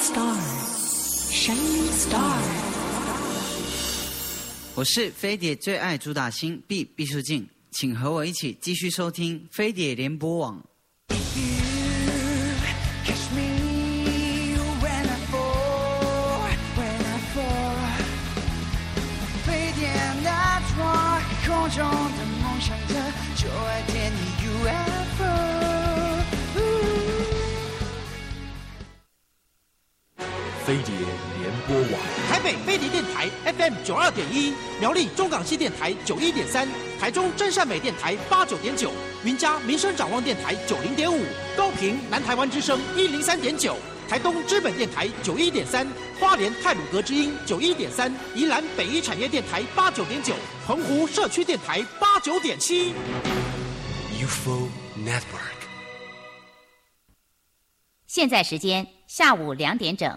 Shining Star。 我是飞碟最爱主打星毕书尽，请和我一起继续收听飞碟联播网。 飞碟那窗空中的梦想着，就爱点你 UFO。 飞碟联播网， 台北飞碟电台 FM 92.1，苗栗中港西电台91.3，台中真善美电台89.9，云嘉民生展望电台90.5，高屏南台湾之声103.9，台东知本电台91.3，花莲太鲁阁之音91.3，宜兰北一产业电台89.9，澎湖社区电台89.7。 UFO Network。 现在时间下午2点整。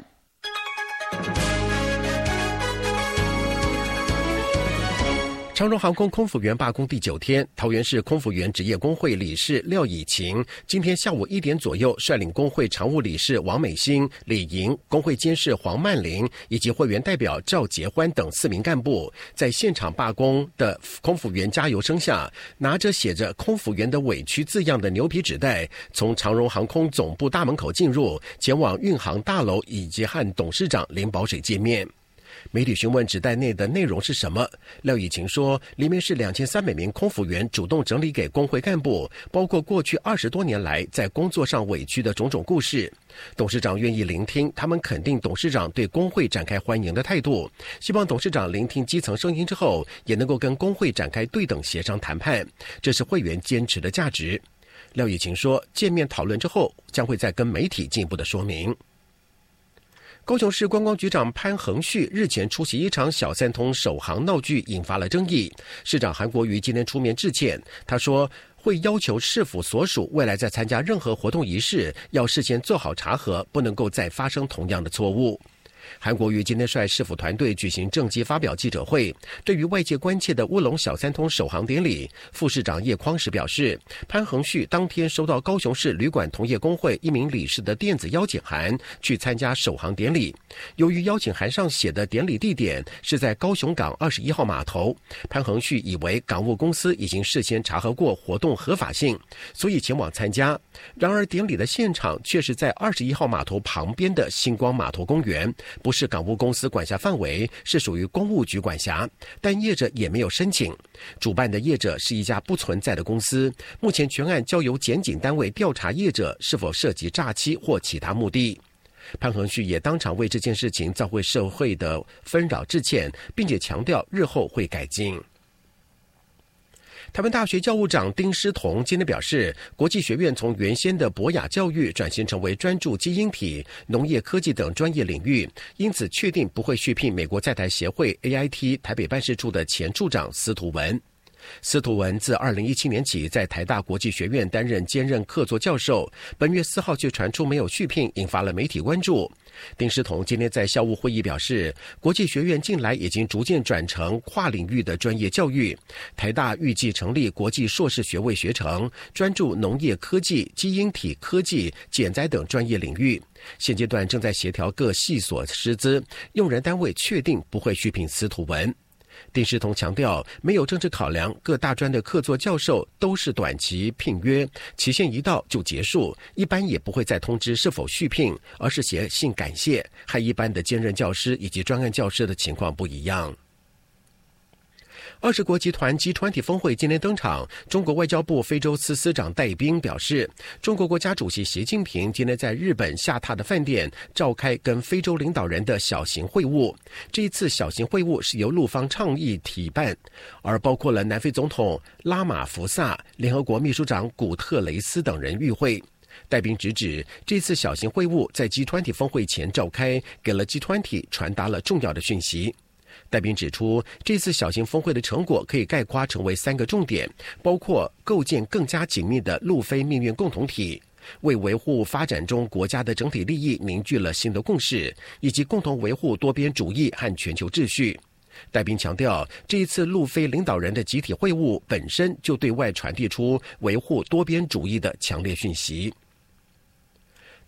长荣航空空服员罢工第9天，桃园市空服员职业工会理事廖以晴今天下午1点左右率领工会常务理事王美欣、李莹、工会监事黄曼玲以及会员代表赵杰欢等4名干部，在现场罢工的空服员加油声下，拿着写着空服员的委屈字样的牛皮纸袋，从长荣航空总部大门口进入，前往运航大楼以及和董事长林保水见面。媒体询问纸袋内的内容是什么，廖以晴说，里面是2300名空服员主动整理给工会干部，包括过去20多年来在工作上委屈的种种故事。董事长愿意聆听，他们肯定董事长对工会展开欢迎的态度，希望董事长聆听基层声音之后，也能够跟工会展开对等协商谈判，这是会员坚持的价值。廖以晴说，见面讨论之后，将会再跟媒体进一步的说明。高雄市观光局长潘恒旭日前出席一场小三通首航闹剧，引发了争议。市长韩国瑜今天出面致歉，他说会要求市府所属未来在参加任何活动仪式，要事先做好查核，不能够再发生同样的错误。韩国瑜今天率市府团队举行政绩发表记者会，对于外界关切的乌龙小三通首航典礼，副市长叶匡时表示，潘恒旭当天收到高雄市旅馆同业工会1名理事的电子邀请函，去参加首航典礼。由于邀请函上写的典礼地点是在高雄港21号码头，潘恒旭以为港务公司已经事先查核过活动合法性，所以前往参加。然而典礼的现场却是在21号码头旁边的星光码头公园，不是港务公司管辖范围，是属于公务局管辖，但业者也没有申请。主办的业者是一家不存在的公司，目前全案交由检警单位调查业者是否涉及诈欺或其他目的。潘恒旭也当场为这件事情造会社会的纷扰致歉，并且强调日后会改进。台湾大学教务长丁诗彤今天表示，国际学院从原先的博雅教育转型成为专注基因体、农业科技等专业领域，因此确定不会续聘美国在台协会 AIT 台北办事处的前处长司徒文。司徒文自2017年起在台大国际学院担任兼任客座教授，本月4号却传出没有续聘，引发了媒体关注。丁诗彤今天在校务会议表示，国际学院近来已经逐渐转成跨领域的专业教育，台大预计成立国际硕士学位学程，专注农业科技、基因体科技、减灾等专业领域。现阶段正在协调各系所师资，用人单位确定不会续聘司徒文。丁诗彤强调，没有政治考量，各大专的客座教授都是短期聘约，期限一到就结束，一般也不会再通知是否续聘，而是写信感谢，和一般的兼任教师以及专案教师的情况不一样。20国集团G20峰会今天登场，中国外交部非洲司司长戴斌表示，中国国家主席习近平今天在日本下榻的饭店召开跟非洲领导人的小型会晤。这一次小型会晤是由陆方倡议体办，而包括了南非总统拉马福萨、联合国秘书长古特雷斯等人与会。戴斌直指，这次小型会晤在G20峰会前召开，给了G20传达了重要的讯息。戴斌指出，这次小型峰会的成果可以概括成为3个重点，包括构建更加紧密的陆非命运共同体，为维护发展中国家的整体利益凝聚了新的共识，以及共同维护多边主义和全球秩序。戴斌强调，这一次陆非领导人的集体会晤本身就对外传递出维护多边主义的强烈讯息。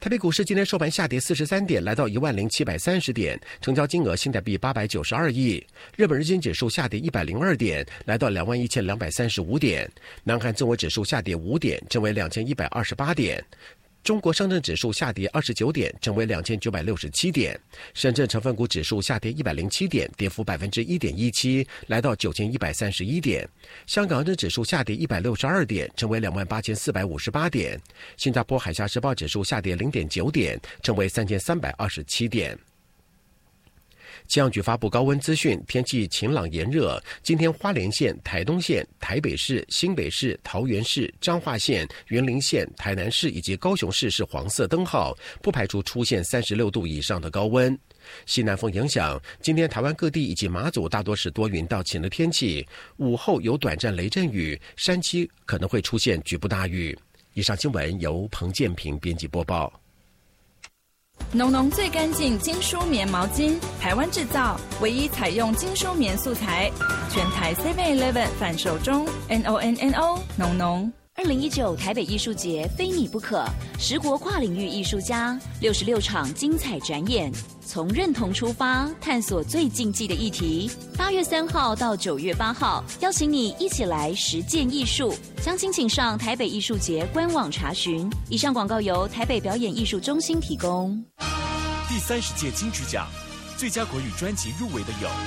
台北股市今天收盘下跌43点，来到10730点，成交金额新台币892亿。日本日经指数下跌102点，来到21235点。南韩综合指数下跌5点，成为2128点。中国上证指数下跌29点，成为2967点。深圳成分股指数下跌107点，跌幅1.17%，来到9131点。香港恒生指数下跌162点，成为28458点。新加坡海峡时报指数下跌0.9点，成为3327点。气象局发布高温资讯，天气晴朗炎热。今天花莲县、台东县、台北市、新北市、桃园市、彰化县、云林县、台南市以及高雄市是黄色灯号，不排除出现36度以上的高温。西南风影响，今天台湾各地以及马祖大多是多云到晴的天气，午后有短暂雷阵雨，山区可能会出现局部大雨。以上新闻由彭建平编辑播报。 浓浓最干净精梳棉毛巾，台湾制造，唯一采用精梳棉素材，全台 7-Eleven 贩售中。NONNO 浓浓。 2019台北艺术节非你不可，10国跨领域艺术家，66场精彩展演，从认同出发，探索最禁忌的议题。8月3号到9月8号，邀请你一起来实践艺术。详情请上台北艺术节官网查询。以上广告由台北表演艺术中心提供。 第30届金曲奖最佳国语专辑入围的有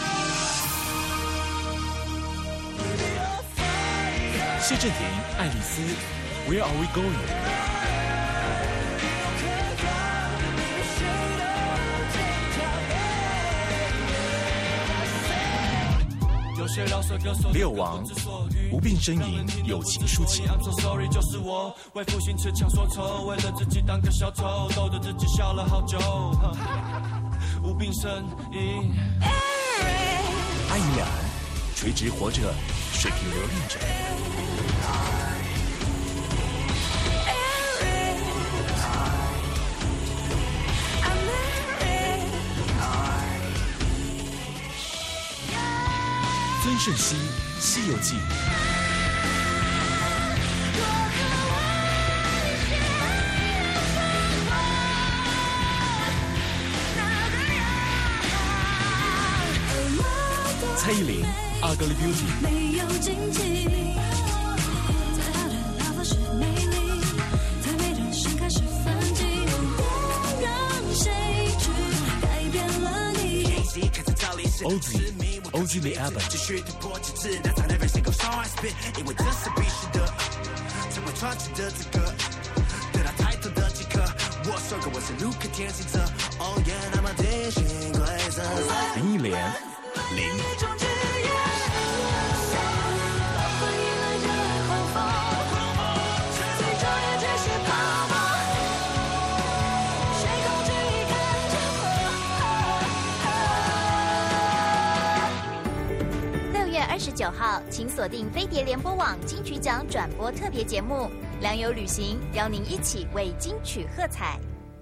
谢震廷、爱丽丝 Where Are We Going？ 六王无病呻吟，友情抒情。就是我为赋新词强说愁，为了自己当个小偷，逗得自己笑了好久。无病呻吟。阿姨俩垂直活着，水平流淌着。孙盛熙，《西游记》。蔡依林，《Ugly Beauty》。没有荆棘，最好的老婆是美丽，太美的盛开是反击，别让谁去改变了你。Ozzy the Album。继续突破极致，拿上 every single song I spit， 因为这是必须的，成为传奇的资格，得到抬头的即刻。我说过我是路克天行者，哦耶，那么定性规则。林忆莲，林。 29号，请锁定飞碟联播网金曲奖转播特别节目《良友旅行》，邀您一起为金曲喝彩。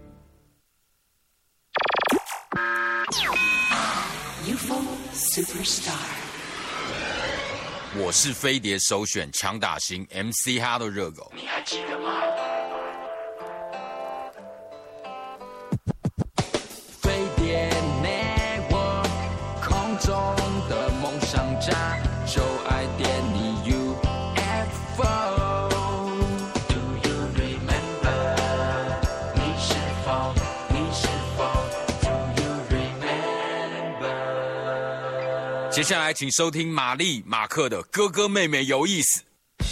UFO Superstar， 我是飞碟首选强打型 MC 哈的热狗， 你还记得吗？ 飞碟 Network， 空中的梦想家。就爱点你 UFO。Do you remember？ 你是否 ？Do you remember？ 接下来请收听玛丽马克的《哥哥妹妹有意思》。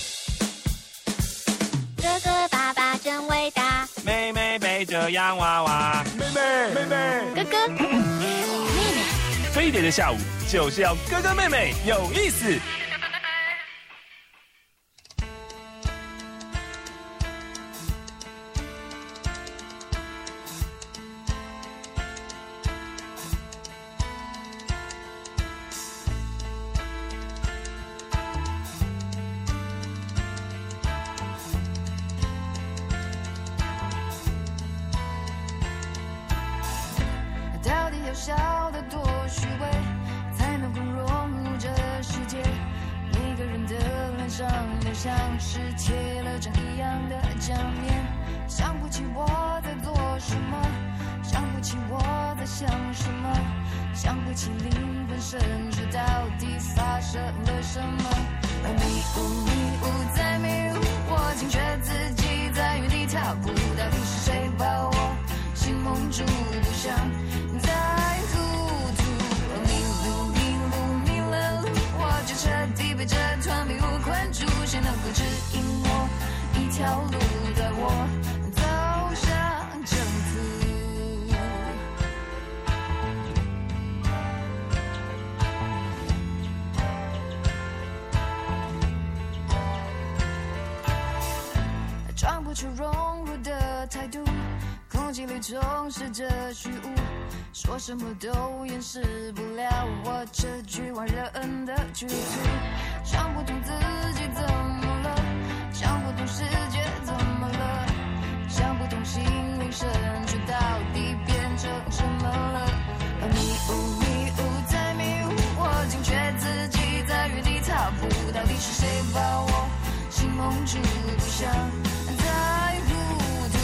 哥哥爸爸真伟大， 妹妹背着洋娃娃，妹妹， 哥哥妹妹。 飞碟的下午就是要哥哥妹妹有意思。 到底要笑得多虚伪，才能够融入这世界？每个人的脸上都像是贴了张一样的假面， 想不起我在做什么，想不起我在想什么，想不起灵魂深处到底发生了什么。迷雾在迷雾，我惊觉自己在原地踏步，到底是谁把我心蒙住，不想再糊涂。迷了路，我就彻底被这团迷雾困住，谁能够指引我一条路，带我走向征途。装不出融入的态度，空气里充斥着虚无，说什么都掩饰不了我这局外人的局促。想不通自己怎么了，想不通世界怎么了，想不通心灵深处到底变成什么了。迷雾在迷雾，我惊觉自己在原地踏步，到底是谁把我心蒙住，不想再糊涂。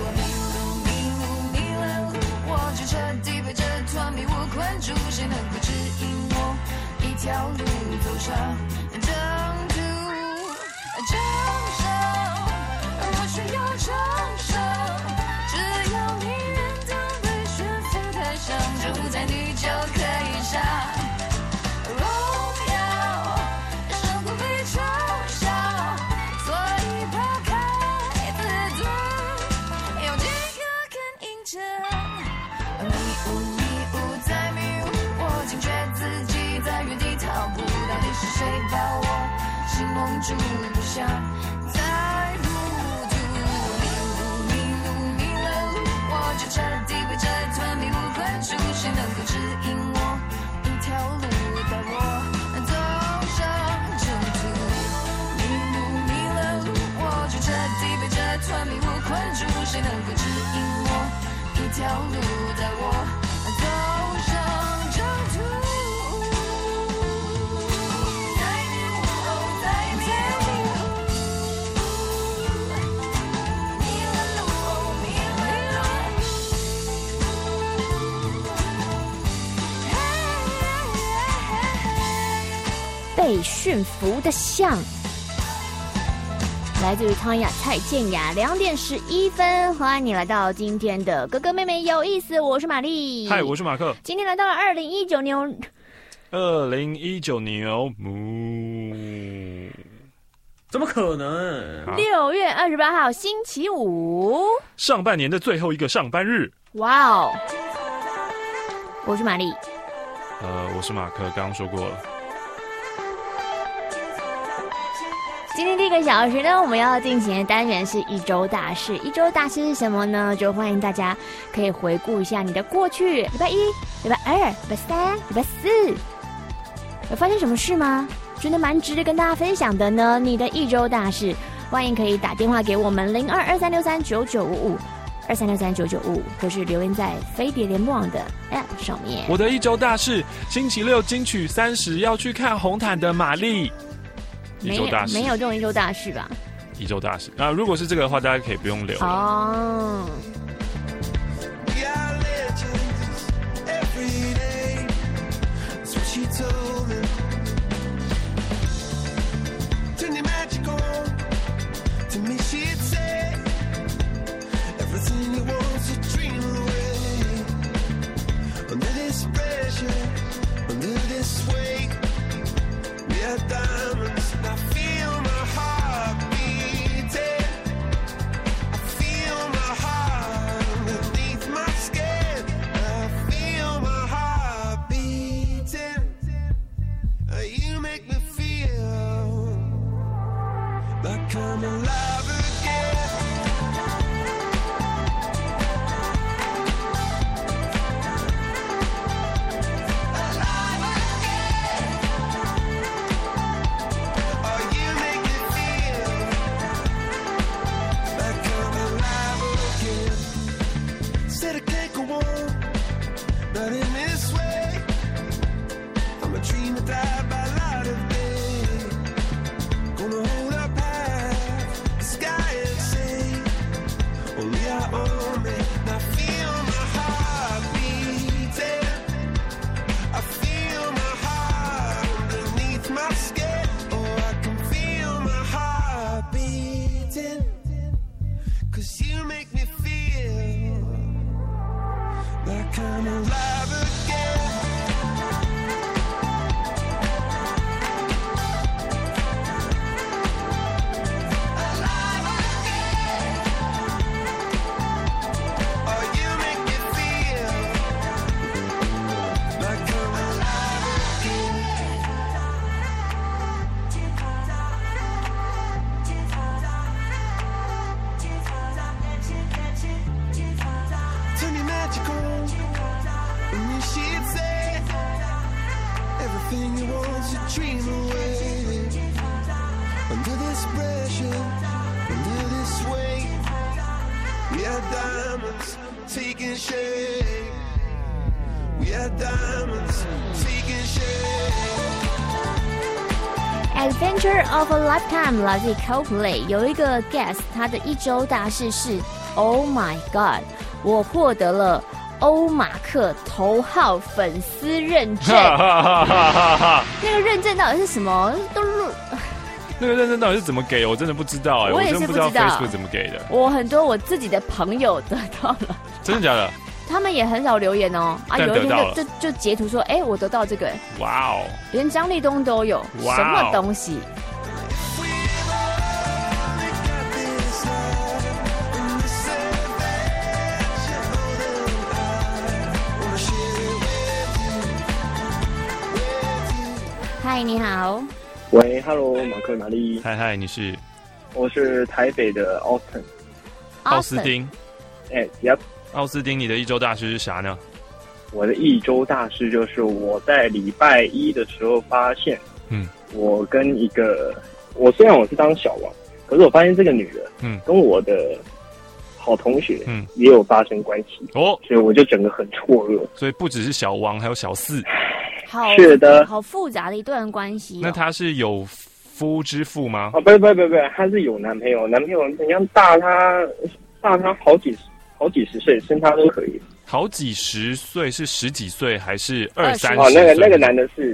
迷了路，我就彻底被这团迷雾困住，谁能够指引我一条路走上征途？掌声，我需要掌声，只要你愿当被悬浮台上，就在你就可以上荣耀，胜过被嘲笑，所以抛开自尊，有几个更认真。迷雾在迷雾，我惊觉自己在原地踏步，到底是谁把我心蒙住，不想再糊涂。迷了路，我就彻底被这团迷雾困住，谁能够指引我一条路，带我走上征途？迷了路，我就彻底被这团迷雾困住，谁能够指引我一条路，带我走上征途？ 被驯服的象，来自于汤雅蔡健雅，2点11分，欢迎你来到今天的哥哥妹妹有意思，我是玛丽， 嗨，我是马克， 今天来到了2019年 ，2019牛母， 怎么可能 ？6月28号星期五， 上半年的最后一个上班日。 哇哦！我是玛丽， 我是马克，刚刚说过了。 今天第一个小时呢，我们要进行的单元是一周大事。一周大事是什么呢？就欢迎大家可以回顾一下你的过去，礼拜1、礼拜2、礼拜3、礼拜4，有发生什么事吗？觉得蛮值得跟大家分享的呢？你的一周大事，欢迎可以打电话给我们0223639955。23639955，或是留言在飞碟联播网的 App 上面。 我的一周大事，星期六金曲30要去看红毯的玛丽。一周大事没有这种一周大事吧？ 一周大事啊，如果是这个的话，大家可以不用留了。 哦。 like I'm alive again. Alive again. Oh, you make me feel like I'm alive again. Turn me magical. And then she'd say everything you want to dream away. Under this pressure, under this weight, we are diamonds taking shape. We are diamonds taking shape. Adventure of a Lifetime 来自 Coldplay， 有一个 guest， 他的一周大事是 Oh my God， 我获得了欧马克头号粉丝认证。那个认证到底是什么？ 那个认证到底是怎么给？我真的不知道哎， 我也是不知道 Facebook 怎么给的。 我很多我自己的朋友得到了， 真的假的？ 他们也很少留言哦。啊，有一天就截图说，哎，我得到这个。 哇哦！ 连张立东都有， 哇哦什么东西？嗨，你好。 喂 ，Hello， 马克玛丽。 嗨，你是？ 我是台北的 Austin。 奥斯汀。 Yep。 奥斯汀，你的一周大事是啥呢？ 我的一周大事就是我在礼拜一的时候发现，我跟一个，我虽然我是当小王，可是我发现这个女的，跟我的好同学，也有发生关系哦， 所以我就整个很错愕。 所以不只是小王，还有小四。 是的， 好复杂的一段关系。 那他是有夫之妇吗？ 不，他是有男朋友，男朋友好像大他好几十岁，生他都可以。 好几十岁是10几岁还是20、30岁？ 那个男的是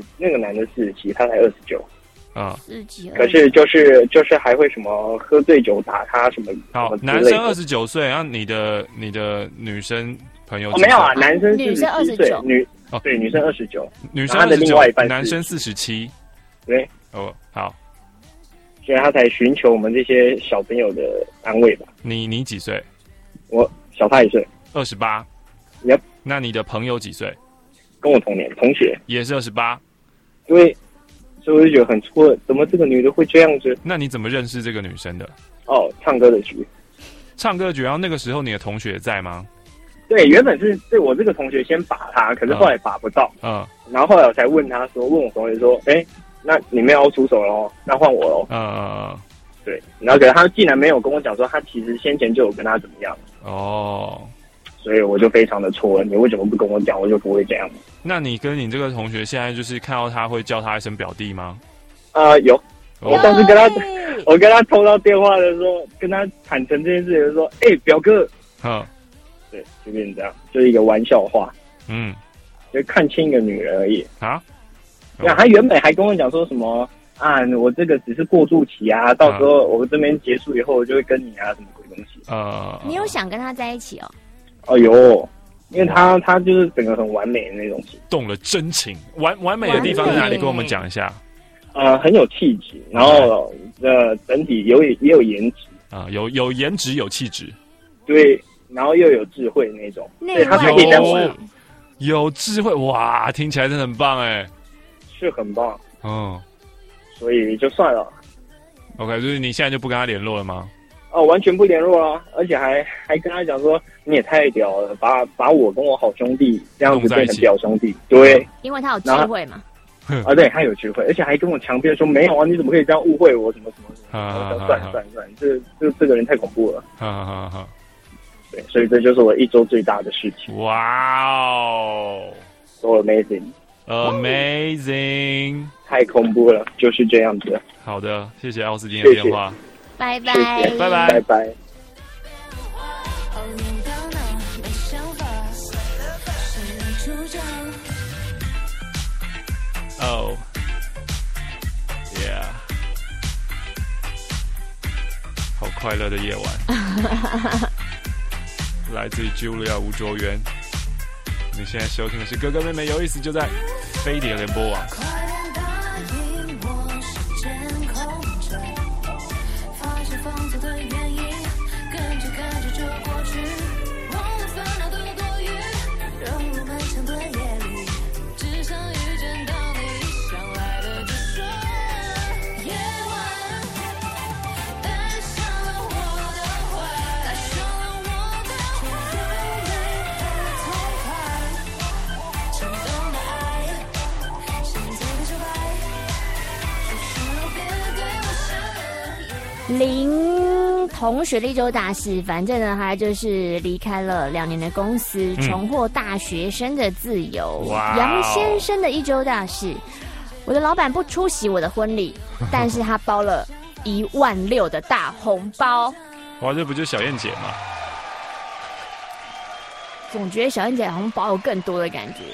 47，他才29。 啊 ，40。 可是就是还会什么喝醉酒打他什么。 好，男生29岁，然后你的女生朋友没有啊，男生女生29， 对，女生29， 女生他的另外一半男生47。 对， 好。 所以他才寻求我们这些小朋友的安慰吧。 你几岁？ 我小他1岁 ，28。 Yep。 那你的朋友几岁？ 跟我同年，同学也是28。 对，所以我就觉得很错，怎么这个女的会这样子？ 那你怎么认识这个女生的？ 唱歌的局。 然后那个时候你的同学在吗？ 对，原本是对我这个同学先把他，可是后来把不到。然后后来我才问我同学说，那你们要出手咯，那换我咯。对，然后可是他竟然没有跟我讲说，他其实先前就有跟他怎么样。所以我就非常的错愕，你为什么不跟我讲，我就不会这样。 那你跟你这个同学现在就是看到他会叫他一声表弟吗？ 有。我当时我跟他通到电话的时候，跟他坦诚这件事情，就说，表哥。对，就变成这样，就是一个玩笑话。就看清一个女人而已啊。 那他原本还跟我讲说什么啊，我这个只是过渡期啊，到时候我这边结束以后，我就会跟你啊，什么鬼东西。 你有想跟他在一起哦？ 有，因为他就是整个很完美的那种型， 动了真情。完美的地方在哪里？跟我们讲一下。 很有气质，然后整体也有颜值啊，有颜值有气质， 对，然后又有智慧那种，对，他才可以这样玩。 有智慧，哇，听起来真的很棒哎， 是很棒，所以就算了。 OK， 就是你现在就不跟他联络了吗？ 完全不联络了，而且还跟他讲说，你也太屌了，把我跟我好兄弟这样子变成表兄弟，对， 因为他有智慧嘛。 对，他有智慧，而且还跟我强辩说没有啊，你怎么可以这样误会我什么什么什么？算了，这个人太恐怖了。对，所以这就是我一周最大的事情。 哇哦 ，so amazing， 太恐怖了，就是这样子。 好的，谢谢奥斯汀的电话， 拜拜， 拜拜， 拜拜。 Yeah， 好快乐的夜晚，来自于 Julia 吴卓源。 你现在收听的是哥哥妹妹有意思，就在飞碟联播网。 林同学的一周大事，反正呢，他就是离开了2年的公司，重获大学生的自由。杨先生的一周大事，我的老板不出席我的婚礼，但是他包了16000的大红包。 哇，这不就是小燕姐吗？ 总觉得小燕姐好像包有更多的感觉。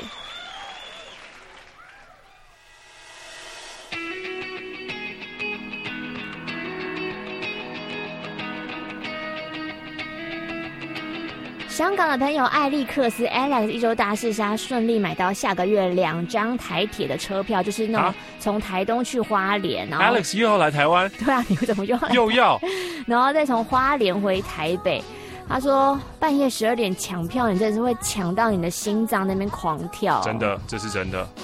香港的朋友艾利克斯 Alex 一周大事是他顺利买到下个月2张台铁的车票，就是那种从台东去花莲。然后 Alex 又要来台湾？ 对啊，你怎么又要？ 然后再从花莲回台北。他说半夜12点抢票，你真的是会抢到你的心脏那边狂跳。 真的，这是真的。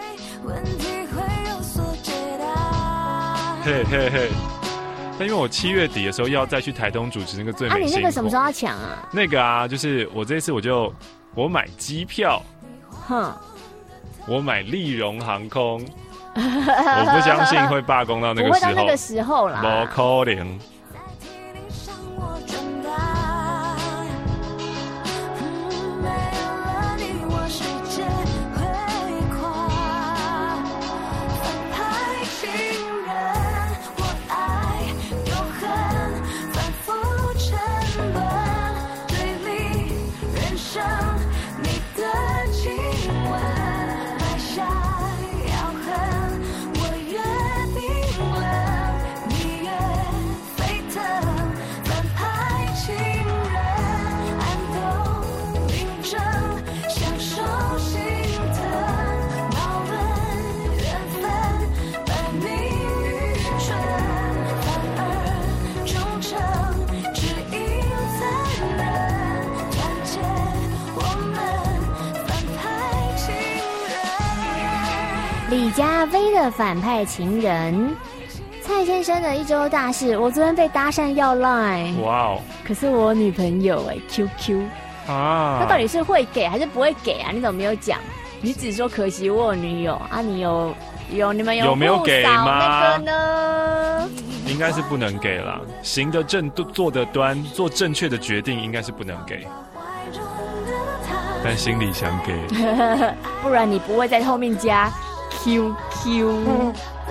嘿嘿嘿。但因为我7月底的时候要再去台东主持那个最美星空。 你那个什么时候要抢啊？ 那个啊，就是我这次我买机票，我买立荣航空，我不相信会罢工到那个时候，不会到那个时候啦， 不可能。 李佳薇的反派情人，蔡先生的一周大事，我昨天被搭讪要 line， 哇哦！ 可是我女朋友QQ 啊，他到底是会给还是不会给啊？你怎么没有讲？你只说可惜我有女友啊，你你们有没有给吗？ 那个呢？ 应该是不能给啦，行得正，坐得端，做正确的决定，应该是不能给。但心里想给， 不然你不会在后面加 QQ。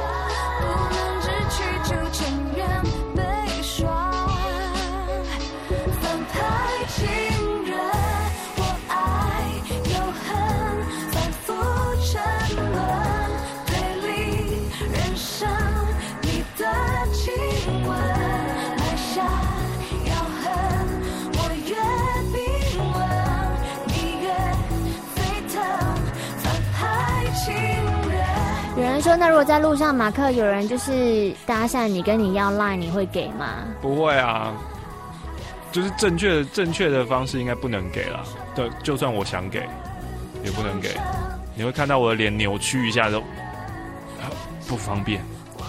有人说，那如果在路上马克有人就是搭讪你，跟你要 line， 你会给吗？ 不会啊，就是正确的方式应该不能给啦。对，就算我想给，也不能给。你会看到我的脸扭曲一下都不方便。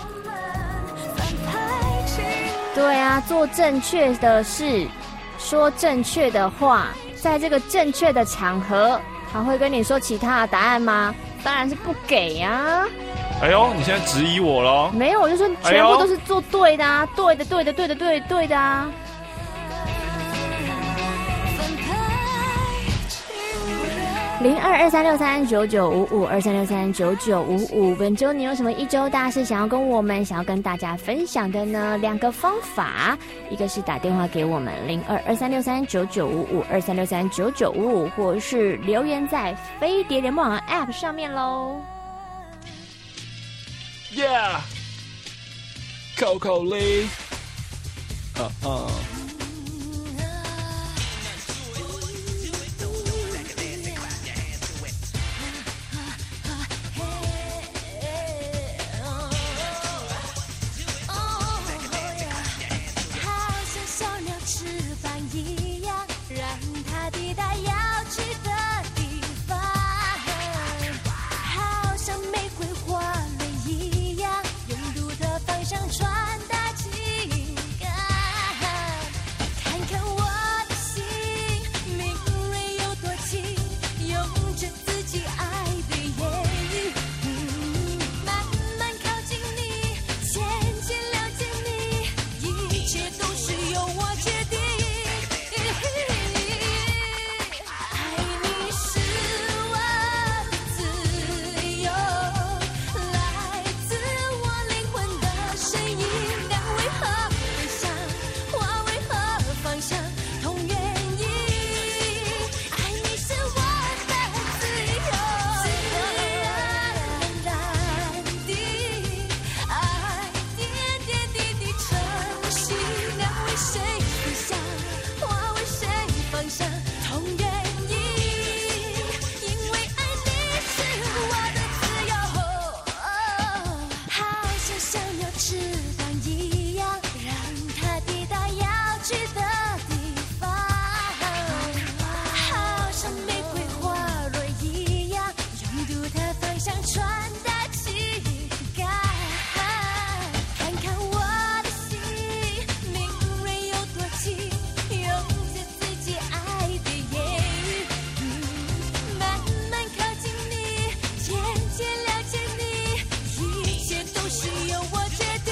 对啊，做正确的事，说正确的话，在这个正确的场合，还会跟你说其他的答案吗？当然是不给啊！ 哎呦，你现在质疑我咯？ 没有，我就说全部都是做对的啊，对的啊。0223639955，23639955，本周你有什么一周大事想要跟我们、想要跟大家分享的呢？两个方法，一个是打电话给我们0223639955，23639955，或者是留言在飞碟联播网 App 上面喽。 Yeah， Coco Lee， 着自己爱的言语，慢慢靠近你，渐渐了解你，一切都是由我决定。爱你是我的自由，来自我灵魂的声音，但为何飞翔，花为何方向同原因？爱你是我的自由，蓝蓝的爱，点点滴滴晨曦，但为谁飞翔，花为谁方向同原因？因为爱你是我的自由，好像小鸟翅膀一样，让它抵达要去的地方，好像玫瑰花蕊一样，拥堵它方向传达情感。看看我的心，敏锐有多轻，用着自己爱的言语，慢慢靠近你，渐渐了解你，一切都是由我决定。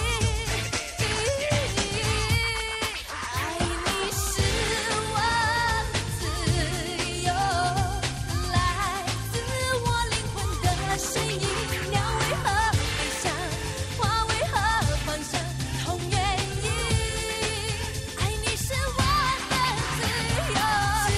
爱你是我的自由，来自我灵魂的声音，鸟为何飞翔，花为何方向同原因？爱你是我的自由，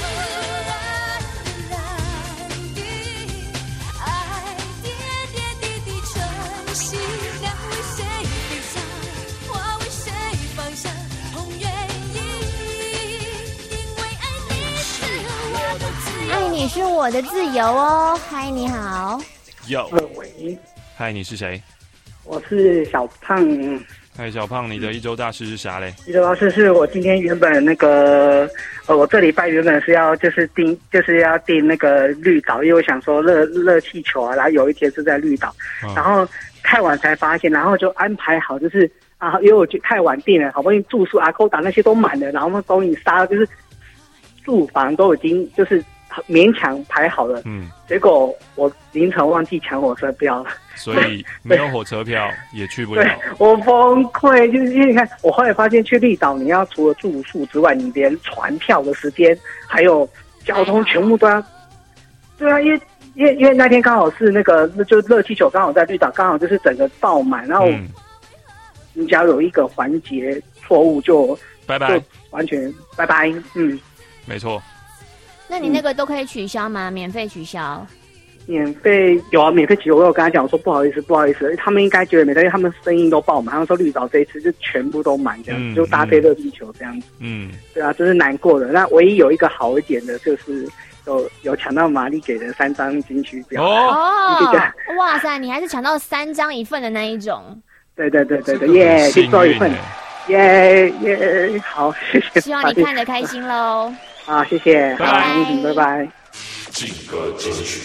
蓝蓝的爱，点点滴滴晨曦，但为谁飞翔，花为谁方向同原因？因为爱你是我的自由。 爱你是我的自由哦。嗨，你好。 有， 喂， 嗨，你是谁？ 我是小胖。 嗨，小胖，你的一周大事是啥嘞？ 一周大事是我今天原本那个我这礼拜原本是要要订那个绿岛，因为我想说热气球啊，然后有一天是在绿岛，然后太晚才发现，然后就安排好就是啊，因为我太晚订了，好不容易住宿啊、勾搭那些都满了，然后我们终于杀了，就是住房都已经就是勉强排好了，结果我凌晨忘记抢火车票了。 所以没有火车票也去不了。 对，我崩溃，就是因为你看，我后来发现去绿岛，你要除了住宿之外，你连船票的时间还有交通全部都要。对啊，因为那天刚好是那个就热气球刚好在绿岛，刚好就是整个爆满，然后你只要有一个环节错误就拜拜， 就完全拜拜。 没错。 那你那个都可以取消吗？免费取消？ 免费有啊，免费取消。我有跟他讲，我说不好意思，他们应该觉得没事，因为他们声音都爆满。他们说绿岛这一次就全部都满这样子，就搭配热气球这样子。对啊，真是难过的。那唯一有一个好一点的就是有抢到玛丽给的3张金曲表。 哇塞，你还是抢到3张1份的那一种。 对，耶，就做1份，耶，好，谢谢。 希望你看得开心喽。 好，谢谢，拜拜。 劲歌金曲，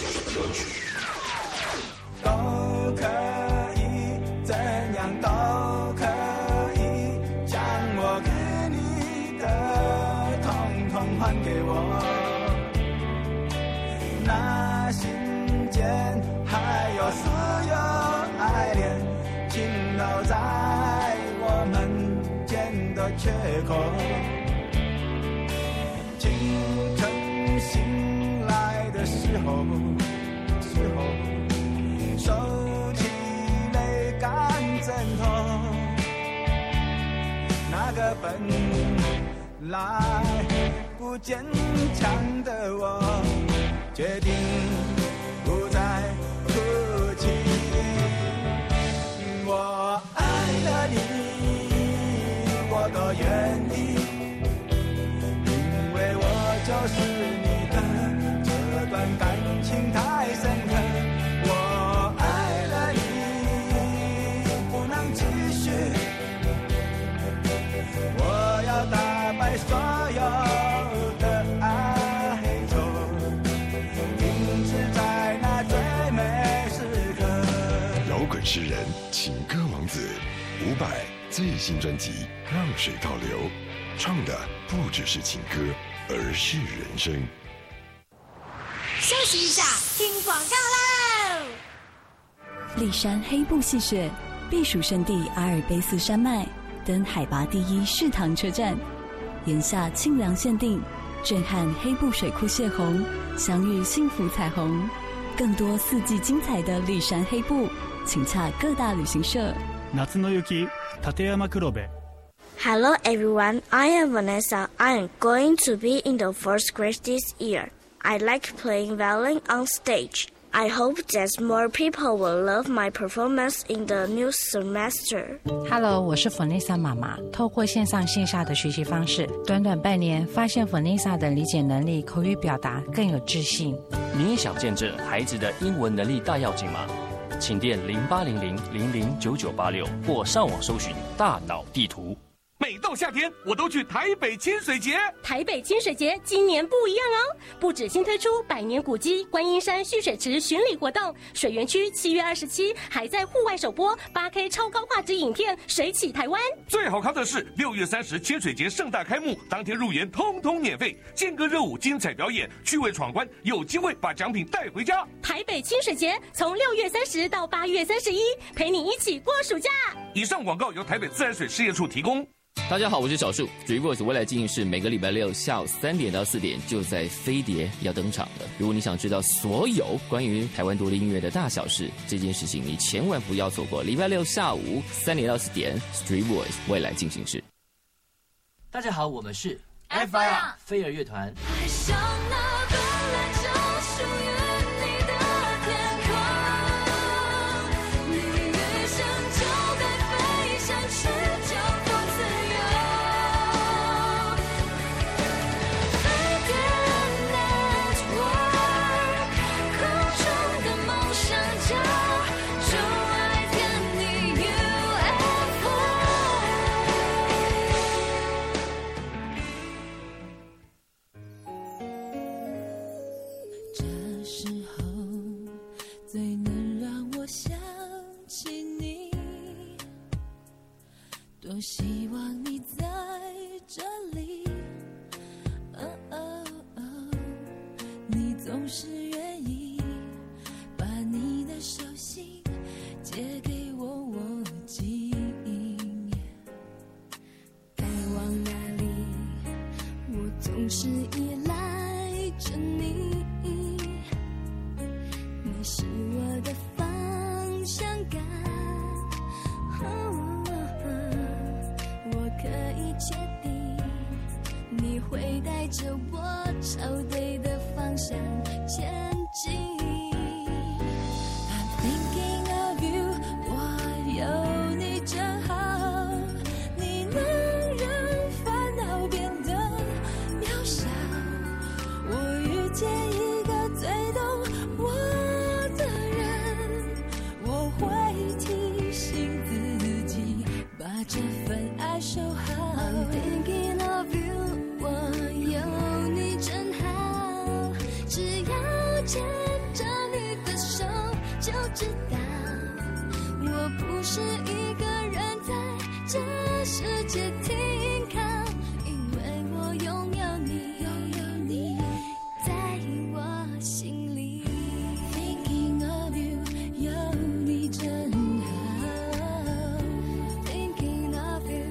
都可以，怎样都可以，将我给你的统统还给我。那心间还有所有爱恋，倾倒在我们间的缺口。清晨醒来的时候，收起泪干枕头，那个本来不坚强的我，决定不再哭泣。我爱了你，我都愿意，因为我就是你的，这段感情太深刻。我爱了你，不能继续，我要打败所有的哀愁，停止在那最美时刻。 摇滚诗人情歌王子伍佰最新专辑《让水倒流》，唱的不只是情歌，而是人生。 休息一下，听广告喽。 骊山黑布戏雪避暑胜地阿尔卑斯山脉，登海拔第1士塘车站，炎夏清凉限定，震撼黑布水库泄洪，相遇幸福彩虹。更多4季精彩的骊山黑布，请洽各大旅行社。 夏の雪、立山黒部。 Hello everyone, I am Vanessa. I am going to be in the 4th grade this year. I like playing violin on stage. I hope that more people will love my performance in the new semester. Hello, 我是 Vanessa 妈妈。透过线上线下的学习方式，短短半年，发现 Vanessa 的理解能力、口语表达更有自信。 你也想见证孩子的英文能力大跃进吗？请电0800009986或上网搜寻大脑地图。 每到夏天，我都去台北清水节。 台北清水节今年不一样哦，不止新推出百年古迹观音山蓄水池巡礼活动，水源区7月27还在户外首播 8K 超高画质影片《水起台湾》。 最好看的是6月30清水节盛大开幕，当天入园通通免费，劲歌热舞、精彩表演、趣味闯关，有机会把奖品带回家。 台北清水节从6月30到8月31，陪你一起过暑假。 以上广告由台北自来水事业处提供。 大家好，我是小树。Dreamworks 未来进行式每个礼拜6下午3点到4点就在飞碟要登场了。如果你想知道所有关于台湾独立音乐的大小事，这件事情你千万不要错过。礼拜6下午3点到4点 Dreamworks 未来进行式。 大家好，我们是 FIR 飞儿乐团。 爱上那本来就属于你的天空，你越想就该飞向去就多自由。Network 空中的梦想家，就爱天地 UFO。 这时候最能让我想起你，多希望你在这里。你总是愿意把你的手心借给我，我记该往哪里，我总是依赖着你，你是我的方向感，我可以确定你会带着我朝对的方向前进。I'm thinking of you， 我有你真好，你能让烦恼变得渺小。我遇见一个最懂我的人，我会提醒自己把这份爱守好。I'm thinking of you， 我有你真好，只要牵着你的手就知道，我不是一个人在这世界停靠，因为我拥有你在我心里。Thinking of you， 有你真好。Thinking of you，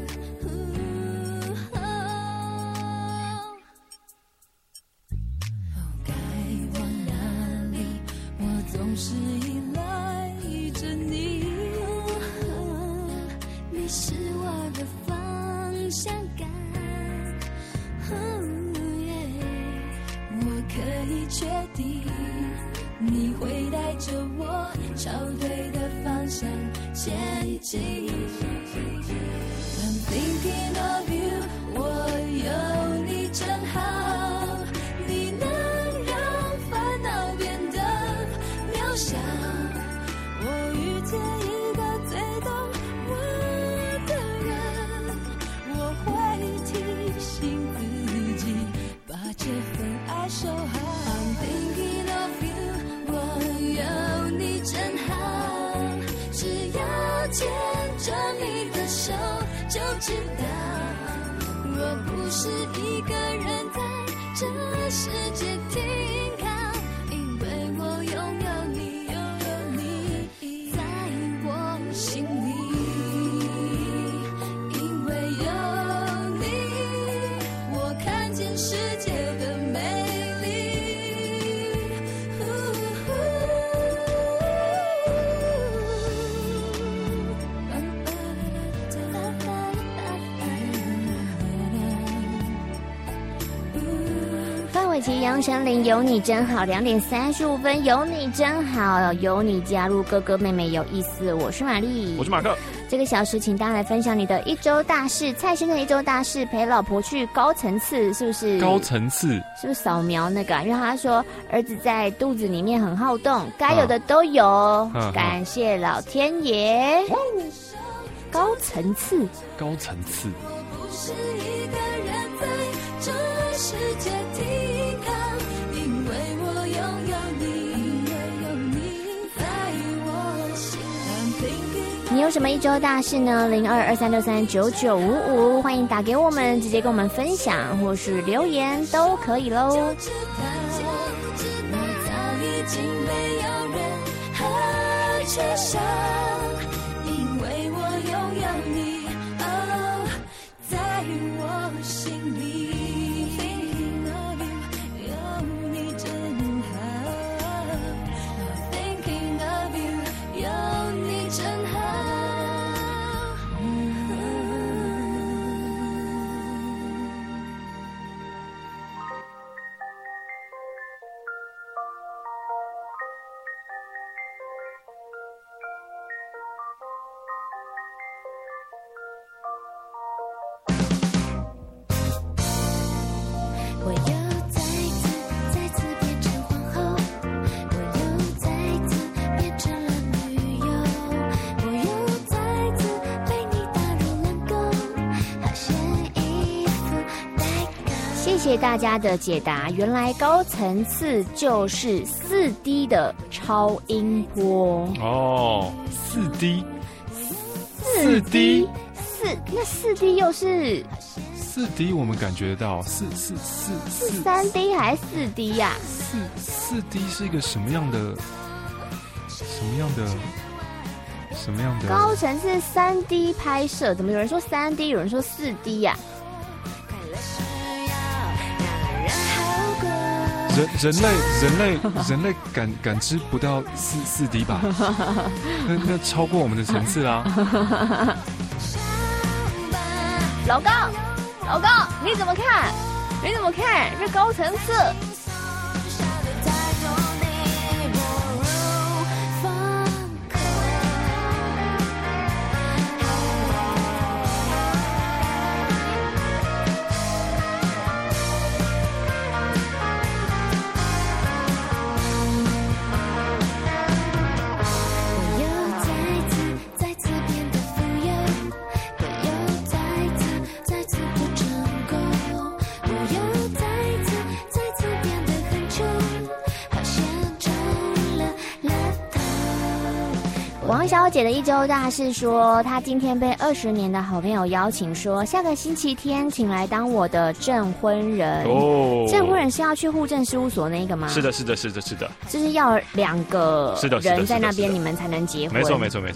该往哪里？我总是依赖着你，你是我的方向感。我可以确定你会带着我朝对的方向前进。I'm thinking of you， 我有你真好，你能让烦恼变得渺小。我遇见一个最懂我的人，我会提醒自己把这份爱守好。I'm thinking of you， 我有你真好，只要牵着你的手就知道，我不是一个人在这世界停靠，因为伟琪、杨丞琳有你真好，2点35分有你真好，有你加入哥哥妹妹有意思。我是玛丽， 我是马克。 这个小时请大家来分享你的一周大事。蔡先生的一周大事，陪老婆去高层次，是不是？ 高层次是不是扫描那个？因为他说儿子在肚子里面很好动，该有的都有，感谢老天爷。高层次， 高层次。 不是一个人在这世界抵抗，因为我拥有你，在我心里。 你有什么一周大事呢？0223639955，欢迎打给我们，直接跟我们分享，或是留言都可以喽。 我早已经没有人和缺少，因为我拥有你。在我心里 Thinking of you 有你真好 Thinking of you 有你真好谢谢大家的解答，原来高层次就是4D 的超音波哦，4D， 那4D 又是 4D， 我们感觉到是 3D 还是4D 呀 ？4D 是一个什么样的？ 高层次3D 拍摄，怎么有人说3D， 有人说4D 呀？ 人类感知不到4D 吧？那超过我们的层次啦。 老高，你怎么看？这高层次。王小姐的一周大事说，她今天被20年的好朋友邀请说，下个星期天请来当我的证婚人。哦，证婚人是要去户政事务所那个吗？ 是的， 就是要2个人在那边，你们才能结婚。 没错。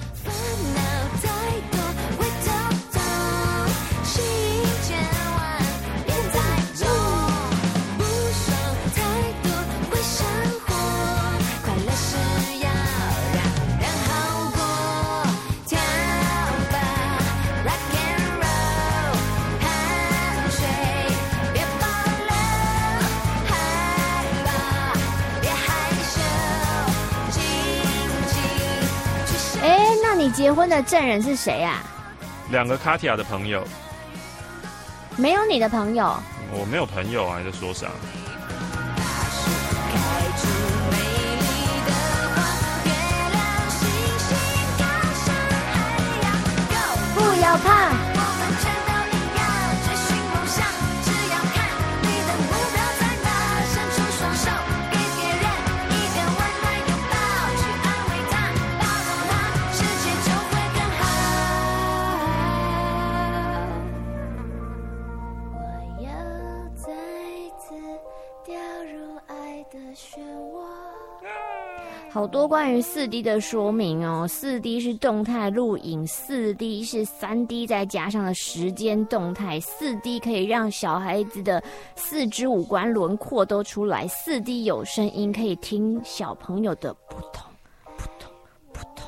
你结婚的证人是谁啊 ？2个卡提亚的朋友。 没有你的朋友？ 我没有朋友啊，你在说啥？ 不要怕。好多关于4D 的说明哦，4D 是动态录影，4D 是3D 再加上了时间动态，4D 可以让小孩子的4肢五官轮廓都出来，4D 有声音可以听小朋友的扑通扑通扑通。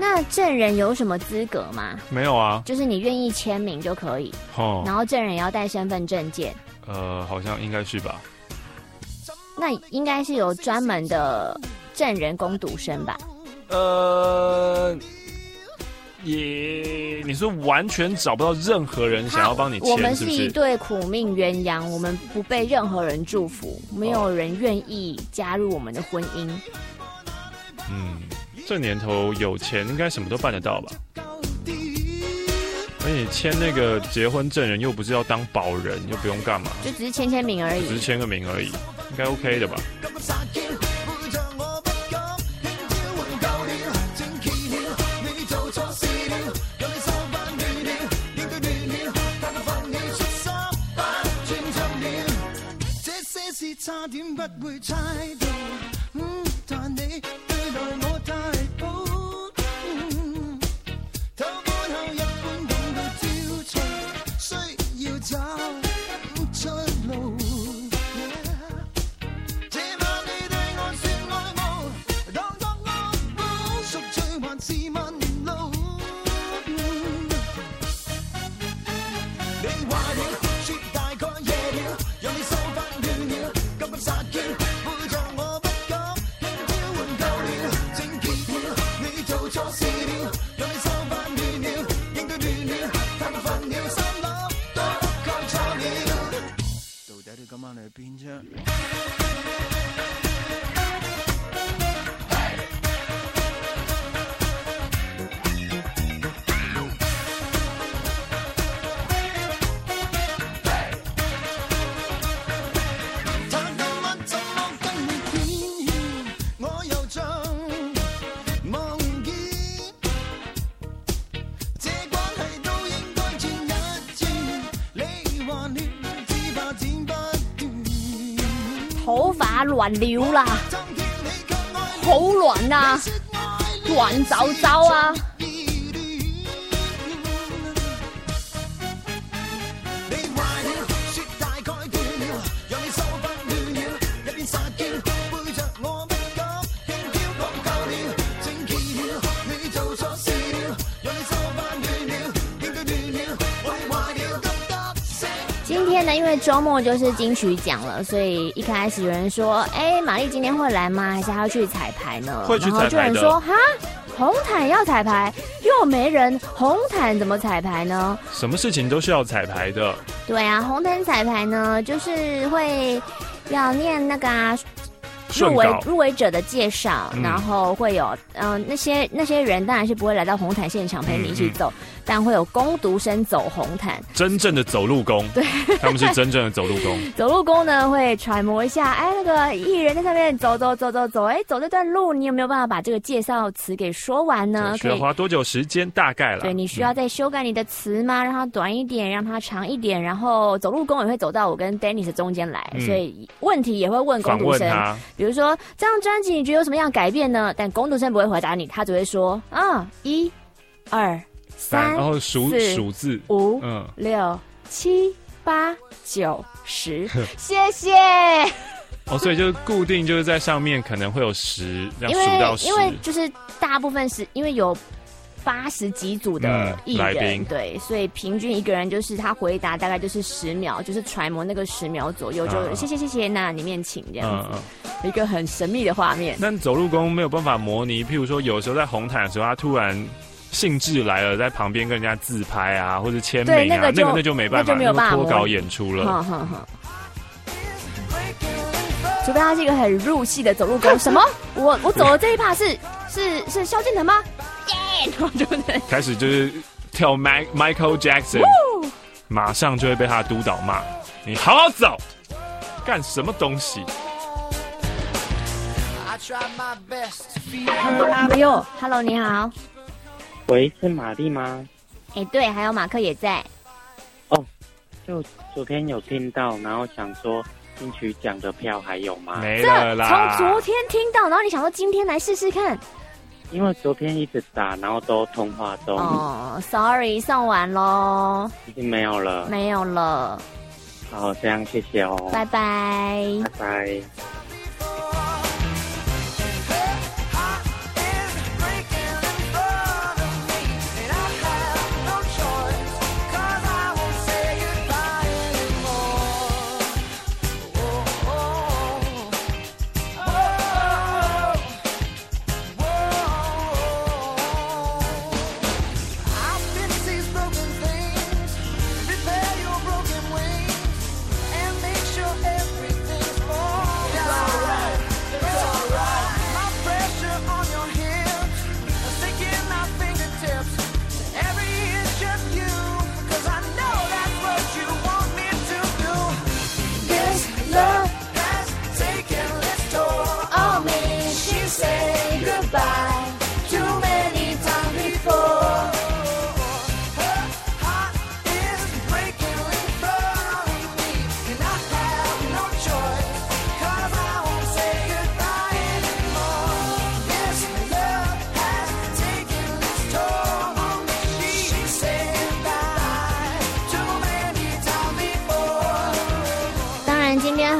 那证人有什么资格吗？ 没有啊， 就是你愿意签名就可以。哦，然后证人也要带身份证件。 好像应该是吧。 那应该是有专门的证人攻读生吧？ 你说完全找不到任何人想要帮你签， 我们是一对苦命鸳鸯，我们不被任何人祝福，没有人愿意加入我们的婚姻。 这年头有钱应该什么都办得到吧？而且签那个结婚证人又不是要当保人，又不用干嘛， 就只是签名而已， 只是签个名而已，应该 OK 的吧？ 差點不會猜到，但你對待我太好，偷看後一般感到焦躁，需要找出路。這晚你對我說愛我，當作我補贖罪還是問路。你壞了，說大概夜了，讓你手法亂了。撒嬌背着我不敢，輕佻換夠了，整結了，你做錯事了，讓你手法亂了，應對亂了，太過分了，心諗都講錯了，到底你今晚嚟邊啫？ 頭髮亂了啦，好亂啊，亂糟糟啊！今天呢，因为周末就是金曲奖了，所以一开始有人说，玛丽今天会来吗？还是她要去彩排呢？ 会去彩排的。然后就有人说，哈，红毯要彩排，又没人，红毯怎么彩排呢？ 什么事情都是要彩排的。 对啊，红毯彩排呢，就是会要念那个入围者的介绍，然后会有那些人当然是不会来到红毯现场陪你一起走，但会有工读生走红毯， 真正的走路工。对，他们是真正的走路工。 走路工呢会揣摩一下，那个艺人在上面走，走这段路，你有没有办法把这个介绍词给说完呢？ 需要花多久时间？大概了。 对，你需要再修改你的词吗？让它短一点，让它长一点。然后走路工也会走到我跟 Dennis 中间来，所以问题也会问工读生。比如说这张专辑你觉得有什么样改变呢？但工读生不会回答你，他只会说1、2、3， 然后数字 5、6、7、8、9、10，谢谢。 所以就是固定就是在上面可能会有10，要数到10， 因为就是大部分是因为有80几组的艺人，对，所以平均一个人就是他回答大概就是10秒，就是揣摩那个10秒左右，就谢谢，那里面请这样子，一个很神秘的画面。 但走路工没有办法模拟，譬如说有时候在红毯的时候，他突然兴致来了，在旁边跟人家自拍啊，或者签名啊，那就没办法，那就脱稿演出了。 除非他是一个很入戏的走路工。什么？我走的这一趴是萧敬腾吗？耶！对不对？ 开始就是跳 Michael Jackson， 马上就会被他的督导骂：你好好走，干什么东西？ 哎呦 ，Hello， 你好。 喂，是玛丽吗？ 对，还有马克也在。 就昨天有听到，然后想说金曲奖的票还有吗？ 没了啦。 从昨天听到，然后你想说今天来试试看。 因为昨天一直打，然后都通话中。 Sorry， 送完咯。 已经没有了。 没有了。 好，这样谢谢哦。 拜拜。 拜拜。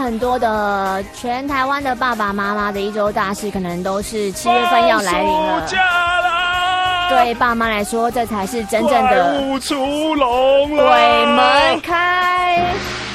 很多的全台湾的爸爸妈妈的一周大事，可能都是7月份要来临了。对爸妈来说，这才是真正的怪物出笼了， 鬼门开。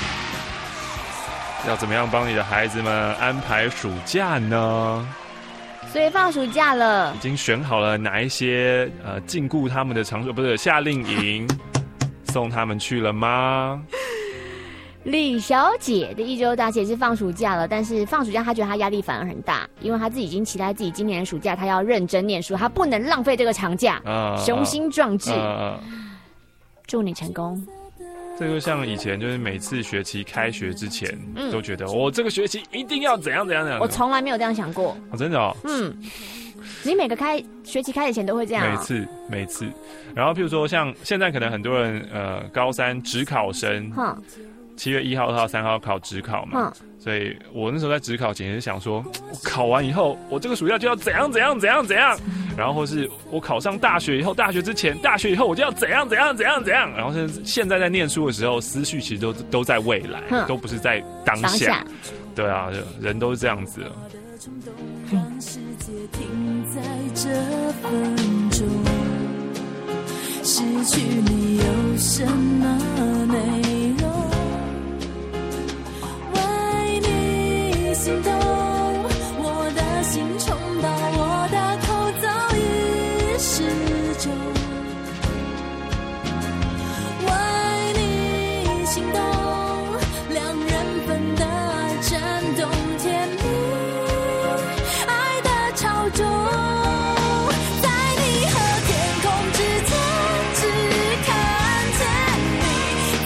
要怎么样帮你的孩子们安排暑假呢？ 所以放暑假了， 已经选好了哪一些禁锢他们的场所，不是夏令营，送他们去了吗？ 李小姐的一周大事也是放暑假了，但是放暑假她觉得她压力反而很大，因为她自己已经期待自己今年的暑假她要认真念书，她不能浪费这个长假，雄心壮志。祝你成功。 这就像以前，就是每次学期开学之前，都觉得我这个学期一定要怎样怎样怎样。 我从来没有这样想过。 真的哦。 你每个学期开始前都会这样每次。然后譬如说，像现在可能很多人高三指考生，7月1号、2号、3号考指考嘛，所以我那时候在指考前也是想说，我考完以后，我这个暑假就要怎样怎样怎样怎样，然后或是我考上大学以后，大学之前，大学以后我就要怎样怎样怎样怎样，然后现在在念书的时候，思绪其实都在未来，都不是在当下。对啊，人都是这样子。 这分钟失去你有什么内容？为你心动，我的心冲到我的口早已失踪。为你心动，两人份的爱震动甜蜜，爱的潮中。在你和天空之间，只看见你。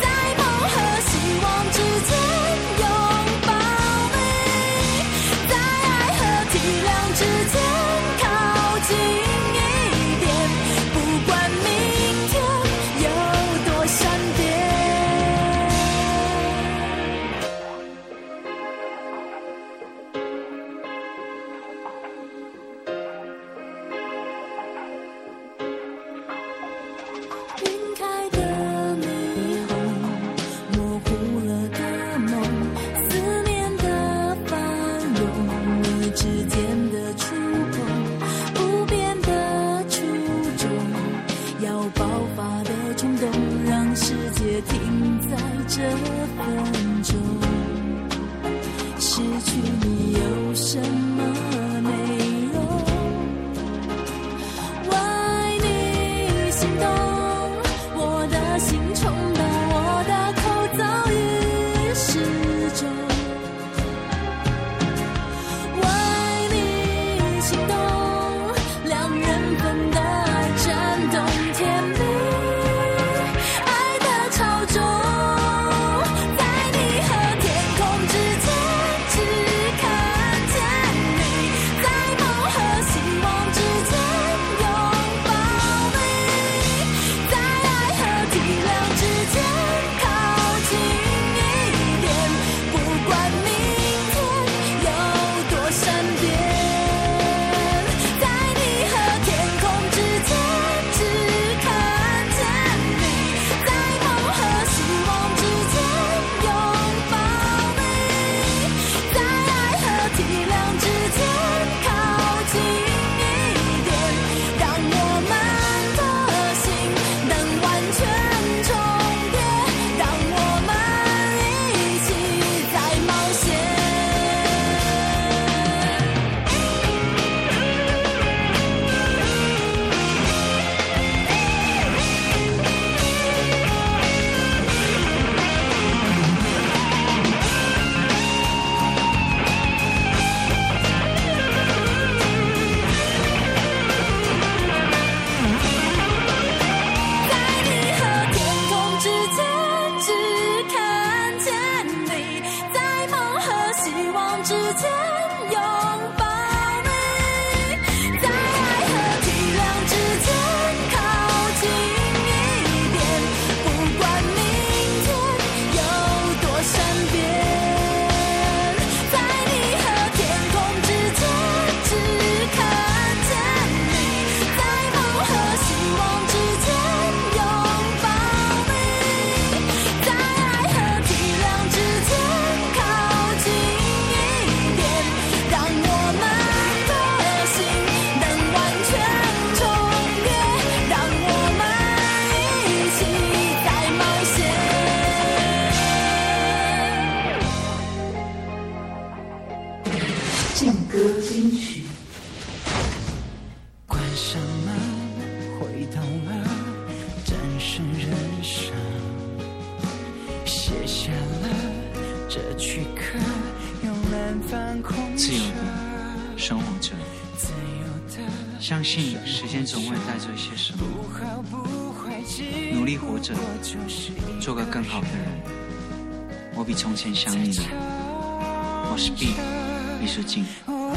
相信时间总会带走一些什么，努力活着，做个更好的人。我比从前想你了，我是 B 李淑静。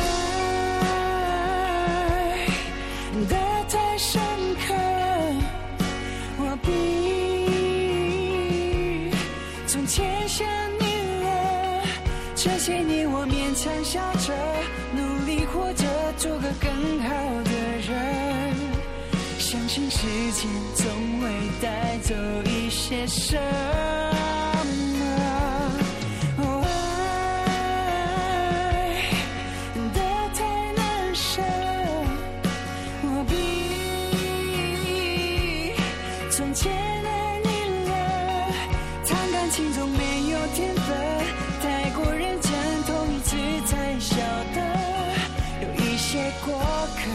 爱的太深刻，我比从前想你了。这些年我勉强笑着，努力活着，做个更好的人。相信时间总会带走一些什么。爱的太难舍，我比从前爱你了。谈感情总没有天分，太过认真，痛一次才晓得有一些过客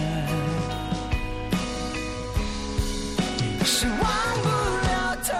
是忘不了的。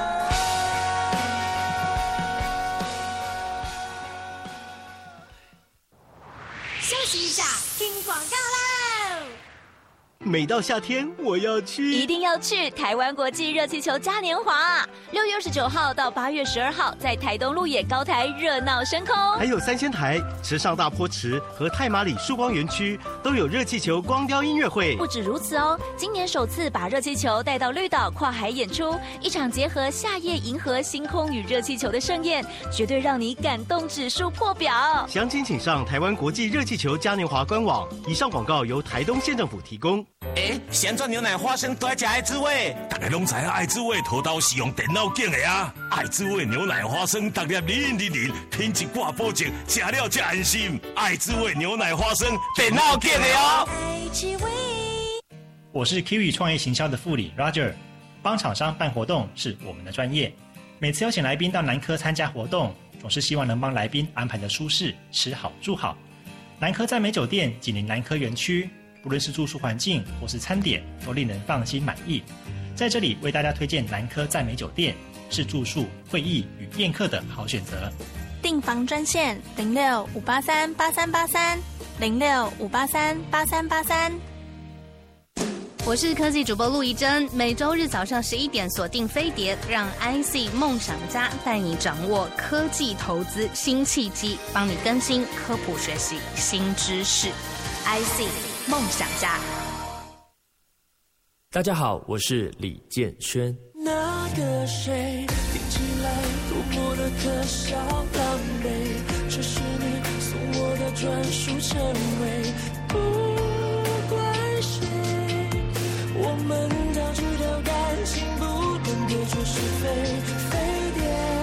休息一下，听广告喽。 每到夏天，我要去， 一定要去台湾国际热气球嘉年华。6月29号到8月12号，在台东鹿野高台热闹升空， 还有三仙台、池上大坡池和太麻里曙光园区都有热气球光雕音乐会。 不止如此哦，今年首次把热气球带到绿岛跨海演出，一场结合夏夜银河星空与热气球的盛宴，绝对让你感动指数破表。 详情请上台湾国际热气球嘉年华官网。以上广告由台东县政府提供。 咸酸牛奶花生都爱吃爱滋味，大家拢知影爱滋味土豆是用电脑拣的啊！爱滋味牛奶花生，逐粒000，品质挂保证，吃了才安心。爱滋味牛奶花生，电脑拣的哦。 我是 Kiwi 创业行销的副理 Roger， 帮厂商办活动是我们的专业。每次邀请来宾到南科参加活动，总是希望能帮来宾安排的舒适，吃好住好。南科赞美酒店紧邻南科园区。不论是住宿环境或是餐点，都令人放心满意。在这里为大家推荐南科赞美酒店，是住宿、会议与宴客的好选择。 订房专线06-583-8383 06-583-8383。 我是科技主播陆怡珍，每周日早上11点锁定飞碟，让 IC 梦想家带你掌握科技投资新契机，帮你更新科普学习新知识。IC 梦想家。 大家好，我是李建轩。 那个谁听起来多么的可笑狼狈，这是你送我的专属称谓。不管谁，我们常知道感情不能对错是非。飞碟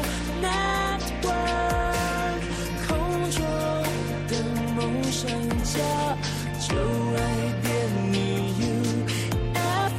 Network 空中的梦想家，就爱点你 UFO。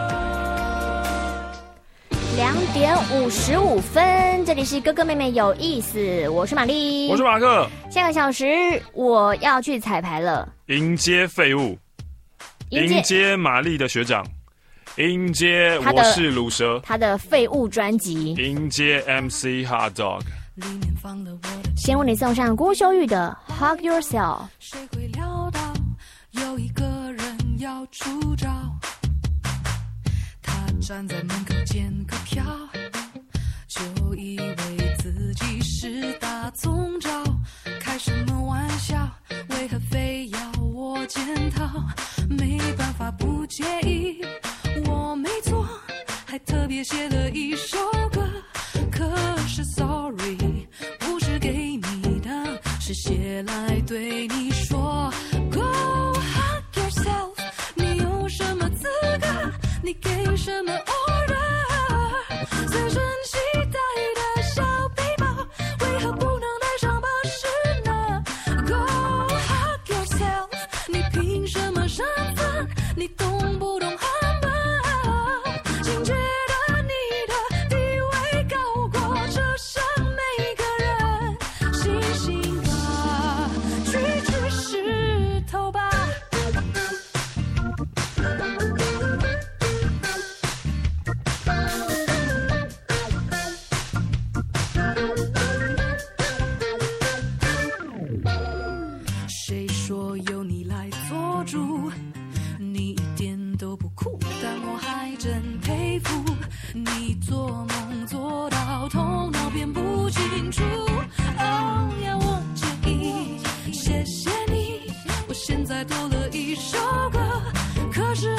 2点55分，这里是哥哥妹妹有意思，我是玛丽， 我是马克。 下个小时我要去彩排了， 迎接废物，迎接玛丽的学长，迎接我是鲁蛇， 他的废物专辑， 迎接 MC Hot Dog。 先为你送上郭秀玉的 Hug Yourself。 谁会料到有一个人要出招，他站在门口捡个票，就以为自己是大总召，开什么玩笑，为何非要我检讨，没办法不介意，我没错，还特别写了一首歌，可是 sorry 不是给你的，是写来对你说 Go hug yourself， 你有什么资格，你给什么 order， 随身携带的小背包为何不能带上巴士呢？ Go hug yourself， 你凭什么身份，你懂不懂韩文，请觉得你的地位高过车上每个人，醒醒吧，举起石头吧。谁说由你来做主，你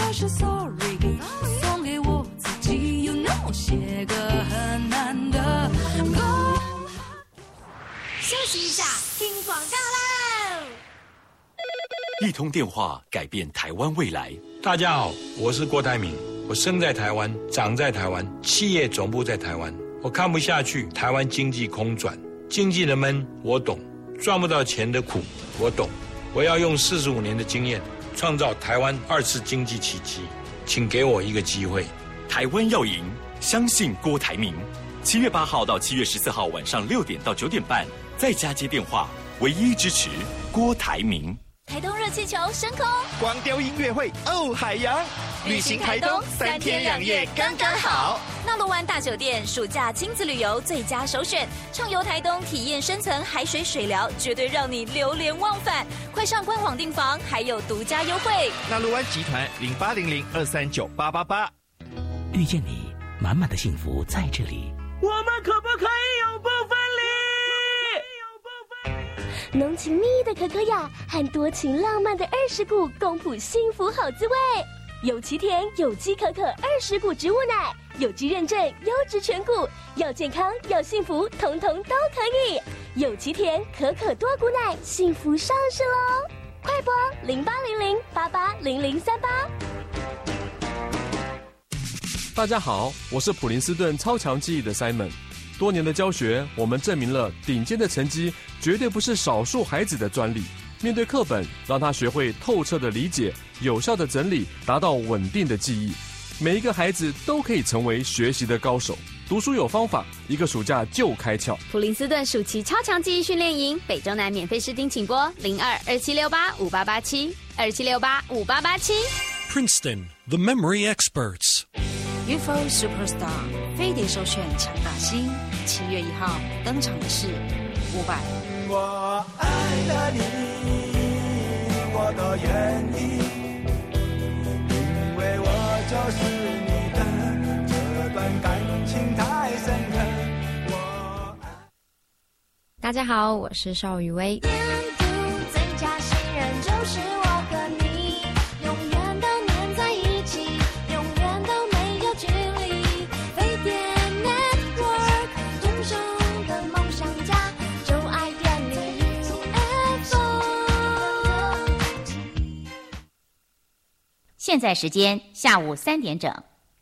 说声 sorry， 送给我自己。You know， 写个很难的歌。 休息一下，听广告喽。 一通电话改变台湾未来。 大家好，我是郭台铭，我生在台湾，长在台湾，企业总部在台湾。我看不下去台湾经济空转，经济的闷我懂，赚不到钱的苦我懂。我要用45年的经验，创造台湾2次经济奇迹，请给我一个机会。 台湾要赢，相信郭台铭。7月8号到7月14号晚上6点到9点半，在家接电话，唯一支持郭台铭。 台东热气球升空， 光雕音乐会哦海洋， 旅行台东3天2夜刚刚好。纳罗湾大酒店暑假亲子旅游最佳首选，畅游台东体验深层海水水疗，绝对让你流连忘返。快上官网订房，还有独家优惠。 纳罗湾集团0800239888。 遇见你，满满的幸福在这里。 我们可不可以永不分离？ 浓情蜜意的可可雅和多情浪漫的20谷共谱幸福好滋味。有奇甜有机可可20谷植物奶，有机认证优质全谷，要健康要幸福，统统都可以。有奇甜可可多谷奶，幸福上市喽！快拨0800880038。 大家好，我是普林斯顿超强记忆的 Simon。多年的教学，我们证明了顶尖的成绩绝对不是少数孩子的专利。面对课本，让他学会透彻的理解，有效的整理，达到稳定的记忆。每一个孩子都可以成为学习的高手。读书有方法，一个暑假就开窍。 普林斯顿暑期超强记忆训练营，北中南免费试听，请拨0227685887 27685887。 Princeton, the memory experts. UFO Superstar 飞碟首选强大星，7月1号登场的是伍佰。 我爱了你，我的愿意，因为我就是你的，这段感情太深刻。 大家好，我是邵雨薇。 最佳新人就是我和你，永远都黏在一起，永远都没有距离。飞碟 Network， 人生的梦想家，就爱点你 UFO。 现在时间下午3点整。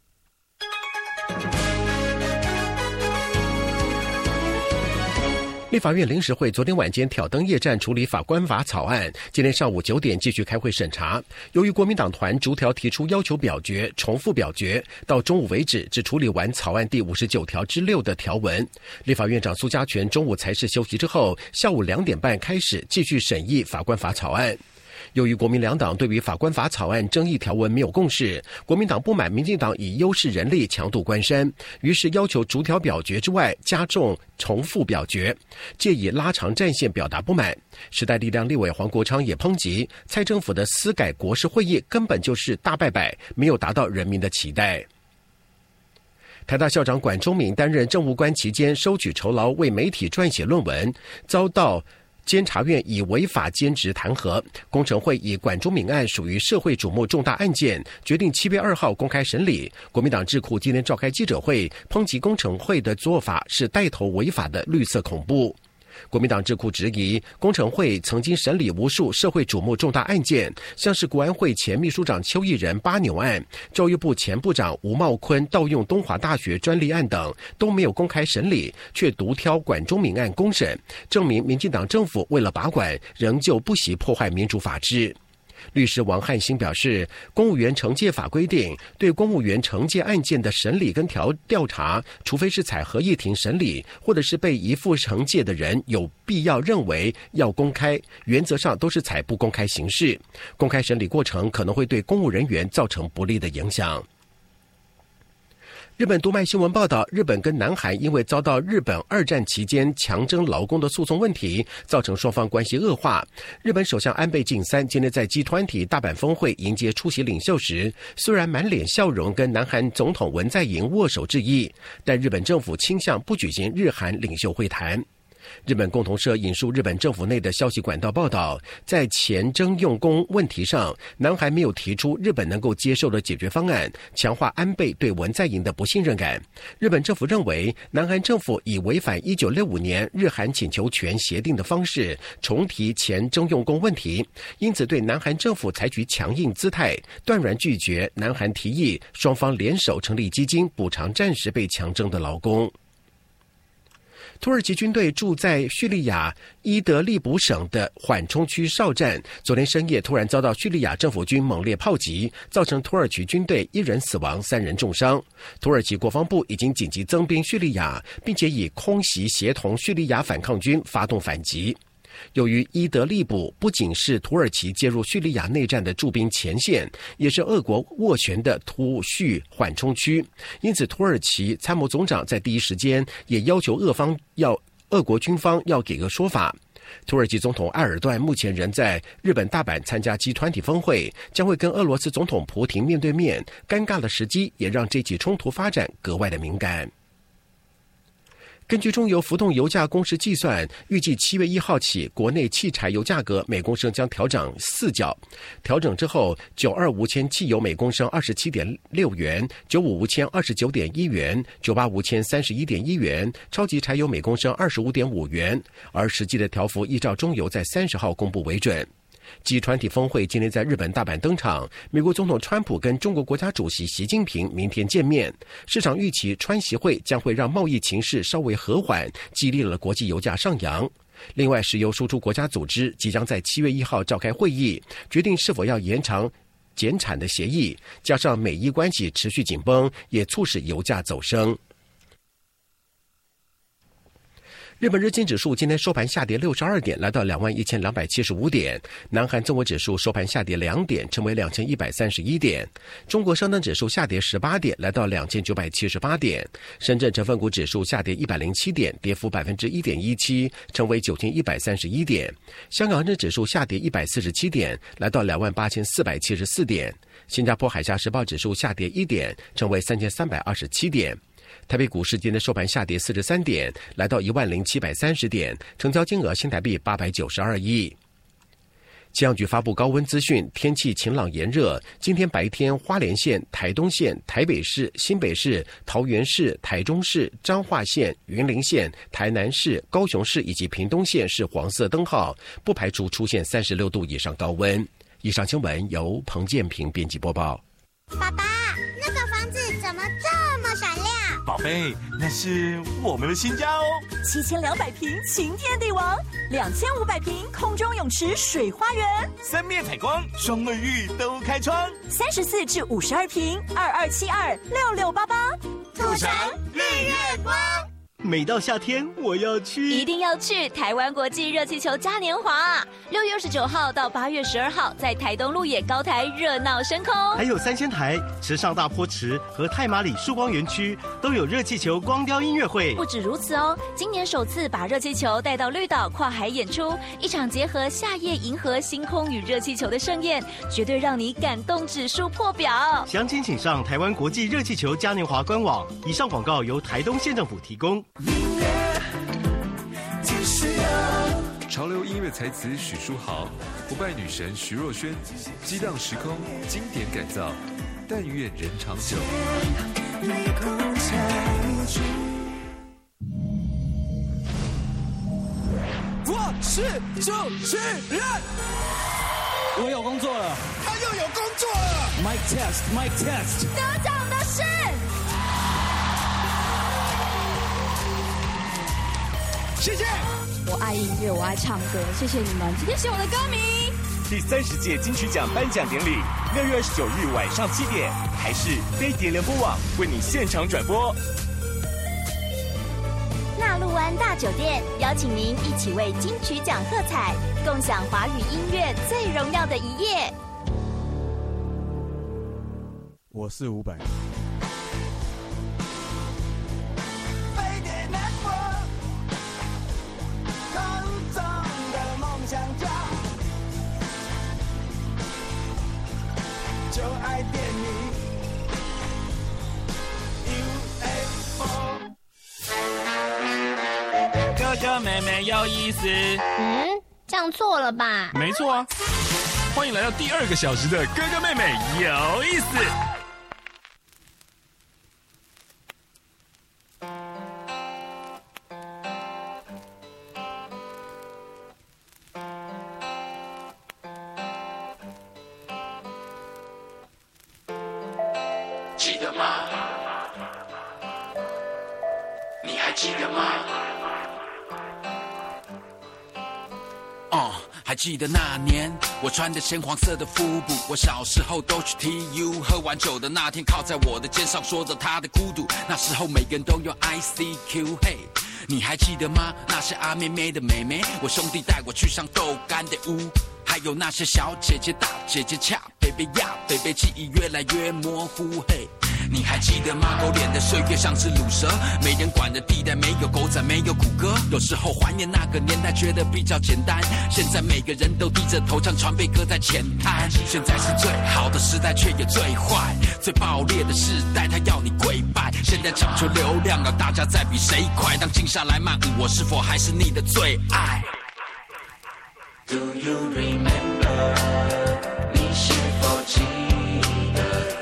立法院临时会昨天晚间挑灯夜战处理法官法草案，今天上午9点继续开会审查。由于国民党团逐条提出要求表决、重复表决，到中午为止只处理完草案第59条之6的条文。立法院长苏家全中午才是休息之后，下午2点半开始继续审议法官法草案。由于国民两党对于法官法草案争议条文没有共识，国民党不满民进党以优势人力强渡关山，于是要求逐条表决之外加重重复表决，借以拉长战线表达不满。时代力量立委黄国昌也抨击蔡政府的司改国是会议根本就是大败摆，没有达到人民的期待。台大校长管中闵担任政务官期间收取酬劳为媒体撰写论文，遭到监察院以违法兼职弹劾。工程会以管中闵案属于社会瞩目重大案件，决定7月2号公开审理。国民党智库今天召开记者会，抨击工程会的做法是带头违法的绿色恐怖。国民党智库质疑，工程会曾经审理无数社会瞩目重大案件，像是国安会前秘书长邱毅人8扭案、教育部前部长吴茂坤盗用东华大学专利案等，都没有公开审理，却独挑管中闵案公审，证明民进党政府为了把管，仍旧不惜破坏民主法治。律师王汉兴表示，公务员惩戒法规定，对公务员惩戒案件的审理跟调查，除非是采合议庭审理，或者是被移付惩戒的人有必要认为要公开，原则上都是采不公开形式。公开审理过程可能会对公务人员造成不利的影响。日本读卖新闻报道，日本跟南韩因为遭到日本2战期间强征劳工的诉讼问题，造成双方关系恶化。日本首相安倍晋三今天在G20大阪峰会迎接出席领袖时，虽然满脸笑容跟南韩总统文在寅握手致意，但日本政府倾向不举行日韩领袖会谈。 日本共同社引述日本政府内的消息管道报道，在前征用工问题上，南韩没有提出日本能够接受的解决方案，强化安倍对文在寅的不信任感。日本政府认为，南韩政府以违反1965年日韩请求权协定的方式重提前征用工问题，因此对南韩政府采取强硬姿态，断然拒绝南韩提议双方联手成立基金补偿暂时被强征的劳工。土耳其军队驻在叙利亚伊德利卜省的缓冲区哨站，昨天深夜突然遭到叙利亚政府军猛烈炮击，造成土耳其军队1人死亡，3人重伤。土耳其国防部已经紧急增兵叙利亚，并且以空袭协同叙利亚反抗军发动反击。由于伊德利卜不仅是土耳其介入叙利亚内战的驻兵前线，也是俄国斡旋的土叙缓冲区，因此土耳其参谋总长在第一时间也要求俄国军方要给个说法。土耳其总统埃尔段目前仍在日本大阪参加G20峰会，将会跟俄罗斯总统普廷面对面，尴尬的时机也让这起冲突发展格外的敏感。根据中油浮动油价公式计算，预计7月1号起，国内汽柴油价格每公升将调涨4角。调整之后，92无铅汽油每公升27.6元，95无铅29.1元，98无铅31.1元，超级柴油每公升25.5元，而实际的调幅依照中油在30号公布为准。G20峰会今天在日本大阪登场，美国总统川普跟中国国家主席习近平明天见面。市场预期川习会将会让贸易情势稍微和缓，激励了国际油价上扬。另外，石油输出国家组织即将在7月1号召开会议，决定是否要延长减产的协议，加上美伊关系持续紧绷，也促使油价走升。日本日经指数今天收盘下跌62点，来到21,275点。南韩综合指数收盘下跌2点，成为2131点。中国上证指数下跌18点，来到2978点。深圳成分股指数下跌107点，跌幅1.17%，成为9131点。香港恒生指数下跌147点，来到28,474点。新加坡海峡时报指数下跌1点，成为3327点。台北股市今天收盘下跌43点，来到10730点，成交金额新台币892亿。气象局发布高温资讯，天气晴朗炎热。今天白天，花莲县、台东县、台北市、新北市、桃园市、台中市、彰化县、云林县、台南市、高雄市以及屏东县是黄色灯号，不排除出现36度以上高温。以上新闻由彭建平编辑播报。 爸爸，那个房子怎么这么闪亮？ 宝贝，那是我们的新家哦 ，7200平晴天地王，2500平空中泳池水花园 ，3面采光，双卫浴都开窗 ，34至52平，22726688， 土城日月光。每到夏天，我要去， 一定要去台湾国际热气球嘉年华，6月29号到8月12号，在台东鹿野高台热闹升空， 还有3仙台、池上大坡池和太麻里曙光园区都有热气球光雕音乐会。 不止如此哦，今年首次把热气球带到绿岛跨海演出，一场结合夏夜银河星空与热气球的盛宴，绝对让你感动指数破表。 详情请上台湾国际热气球嘉年华官网。以上广告由台东县政府提供。 潮流音乐才子许书豪，不败女神徐若瑄，激荡时空经典改造，但愿人长久。 我是主持人， 我有工作了， 他又有工作了。 Mic test, mic test。 得奖的是。 谢谢。 我爱音乐，我爱唱歌，谢谢你们。今天是我的歌迷。 第30届金曲奖颁奖典礼，6月29日晚上7点，台视飞碟联播网为你现场转播。 纳陆湾大酒店邀请您一起为金曲奖喝彩，共享华语音乐最荣耀的一夜。 我是伍佰。 就爱电影 UFO。 哥哥哥妹妹有意思。 这样错了吧？ 没错啊。欢迎来到第2个小时的哥哥妹妹有意思。 记得吗？你还记得吗？还记得那年我穿着鲜黄色的腹部，我小时候都去 TU， 喝完酒的那天靠在我的肩上说着他的孤独，那时候每个人都有 ICQ， 嘿，你还记得吗？那些阿妹妹的妹妹，我兄弟带我去上豆干的屋，还有那些小姐姐大姐姐恰贝贝呀贝贝，记忆越来越模糊，嘿，你还记得吗？狗脸的岁月像只乳蛇，没人管的地带，没有狗仔，没有谷歌。有时候怀念那个年代，觉得比较简单。现在每个人都低着头，将船被搁在浅滩。现在是最好的时代，却也最坏、最爆裂的时代，他要你跪拜。现在讲求流量，让大家在比谁快。当静下来漫舞，我是否还是你的最爱 ？Do you remember？ 你是否记得？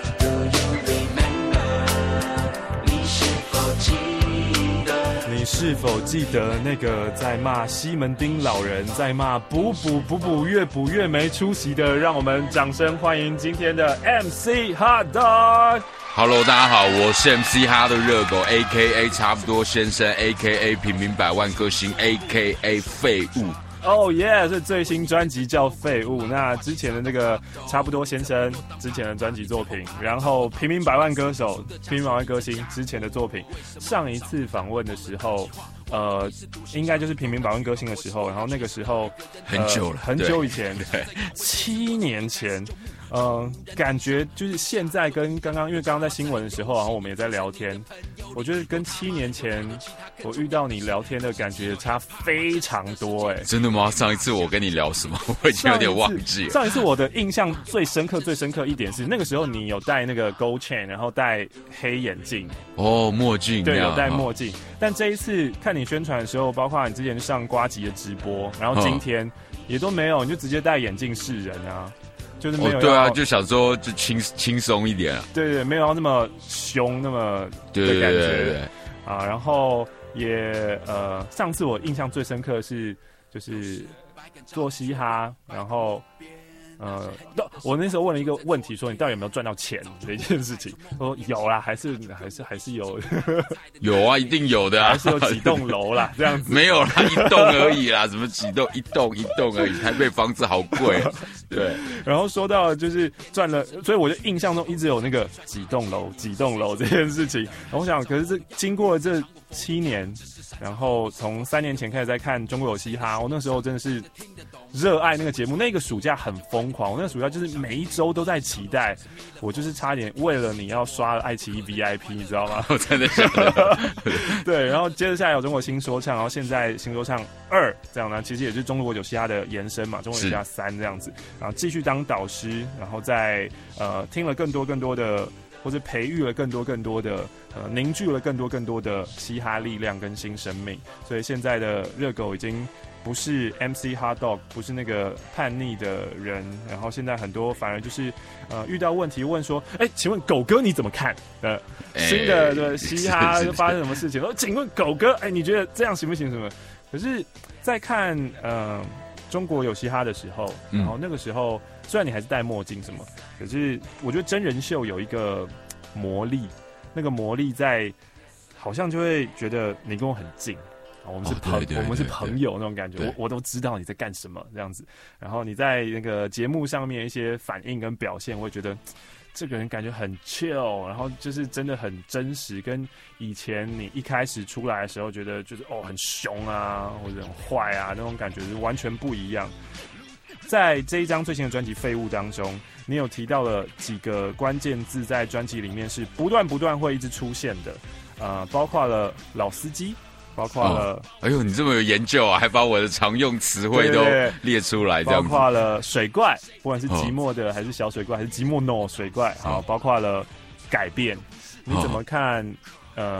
你是否记得那个在骂西门町老人，在骂补越补越没出息的？让我们掌声欢迎今天的 MC Hot Dog。Hello， 大家好，我是 MC 哈的热狗 ，A.K.A 差不多先生 ，A.K.A 平民百万歌星 ，A.K.A 废物。 哦耶！是最新专辑叫《废物》。那之前的那个差不多先生之前的专辑作品，然后平民百万歌手、平民百万歌星之前的作品，上一次访问的时候，应该就是平民百万歌星的时候，然后那个时候很久了， 很久以前，对，7年前。感觉就是现在跟刚刚，因为刚刚在新闻的时候，然后我们也在聊天，我觉得跟7年前我遇到你聊天的感觉差非常多哎。 真的吗？上一次我跟你聊什么，我已经有点忘记了。 上一次我的印象最深刻一点是，那个时候你有戴那个 Gold Chain， 然后戴黑眼镜， 墨镜， 对，有戴墨镜。但这一次看你宣传的时候，包括你之前上呱吉的直播，然后今天也都没有，你就直接戴眼镜示人啊。就是没有对啊，就想说就轻松一点啊。 对，没有要那么凶那么的感觉对啊。然后也上次我印象最深刻的是就是做嘻哈，然后我那时候问了一个问题，说你到底有没有赚到钱的一件事情？说有啦，还是有， 有啊，一定有的啊， 还是有几栋楼啦，这样子没有啦，一栋而已啦，什么几栋，一栋而已，台北房子好贵，对。 然后说到就是赚了，所以我就印象中一直有那个几栋楼这件事情。然后我想，可是经过了这7年，然后从3年前开始在看中国有嘻哈，我那时候真的是热爱那个节目，那个暑假很疯狂，我那个暑假就是每一周都在期待，我就是差点为了你要刷了爱奇艺 VIP， 你知道吗？ 我真的想的对，然后接着下来有中国新说唱，然后现在新说唱2这样呢，其实也是中国有嘻哈的延伸嘛，中国有嘻哈3这样子，然后继续当导师，然后再听了更多的，或者培育了更多的凝聚了更多的嘻哈力量跟新生命，所以现在的热狗已经不是 MC Hot Dog， 不是那个叛逆的人，然后现在很多反而就是遇到问题问说，请问狗哥你怎么看？新的嘻哈发生什么事情？请问狗哥，你觉得这样行不行？什么？可是，在看中国有嘻哈的时候，然后那个时候虽然你还是戴墨镜什么，可是我觉得真人秀有一个魔力，那个魔力在好像就会觉得你跟我很近。我们是朋友那种感觉，我都知道你在干什么这样子。然后你在那个节目上面一些反应跟表现，我会觉得这个人感觉很 chill， 然后就是真的很真实，跟以前你一开始出来的时候觉得就是很凶啊或者很坏啊那种感觉是完全不一样。在这一张最新的专辑《废物》当中，你有提到了几个关键字，在专辑里面是不断会一直出现的，包括了老司机。包括了， 哎呦，你这么有研究啊，还把我的常用词汇都列出来，这样子。 包括了水怪，不管是寂寞的还是小水怪，还是寂寞 no 水怪，包括了改变。你怎么看？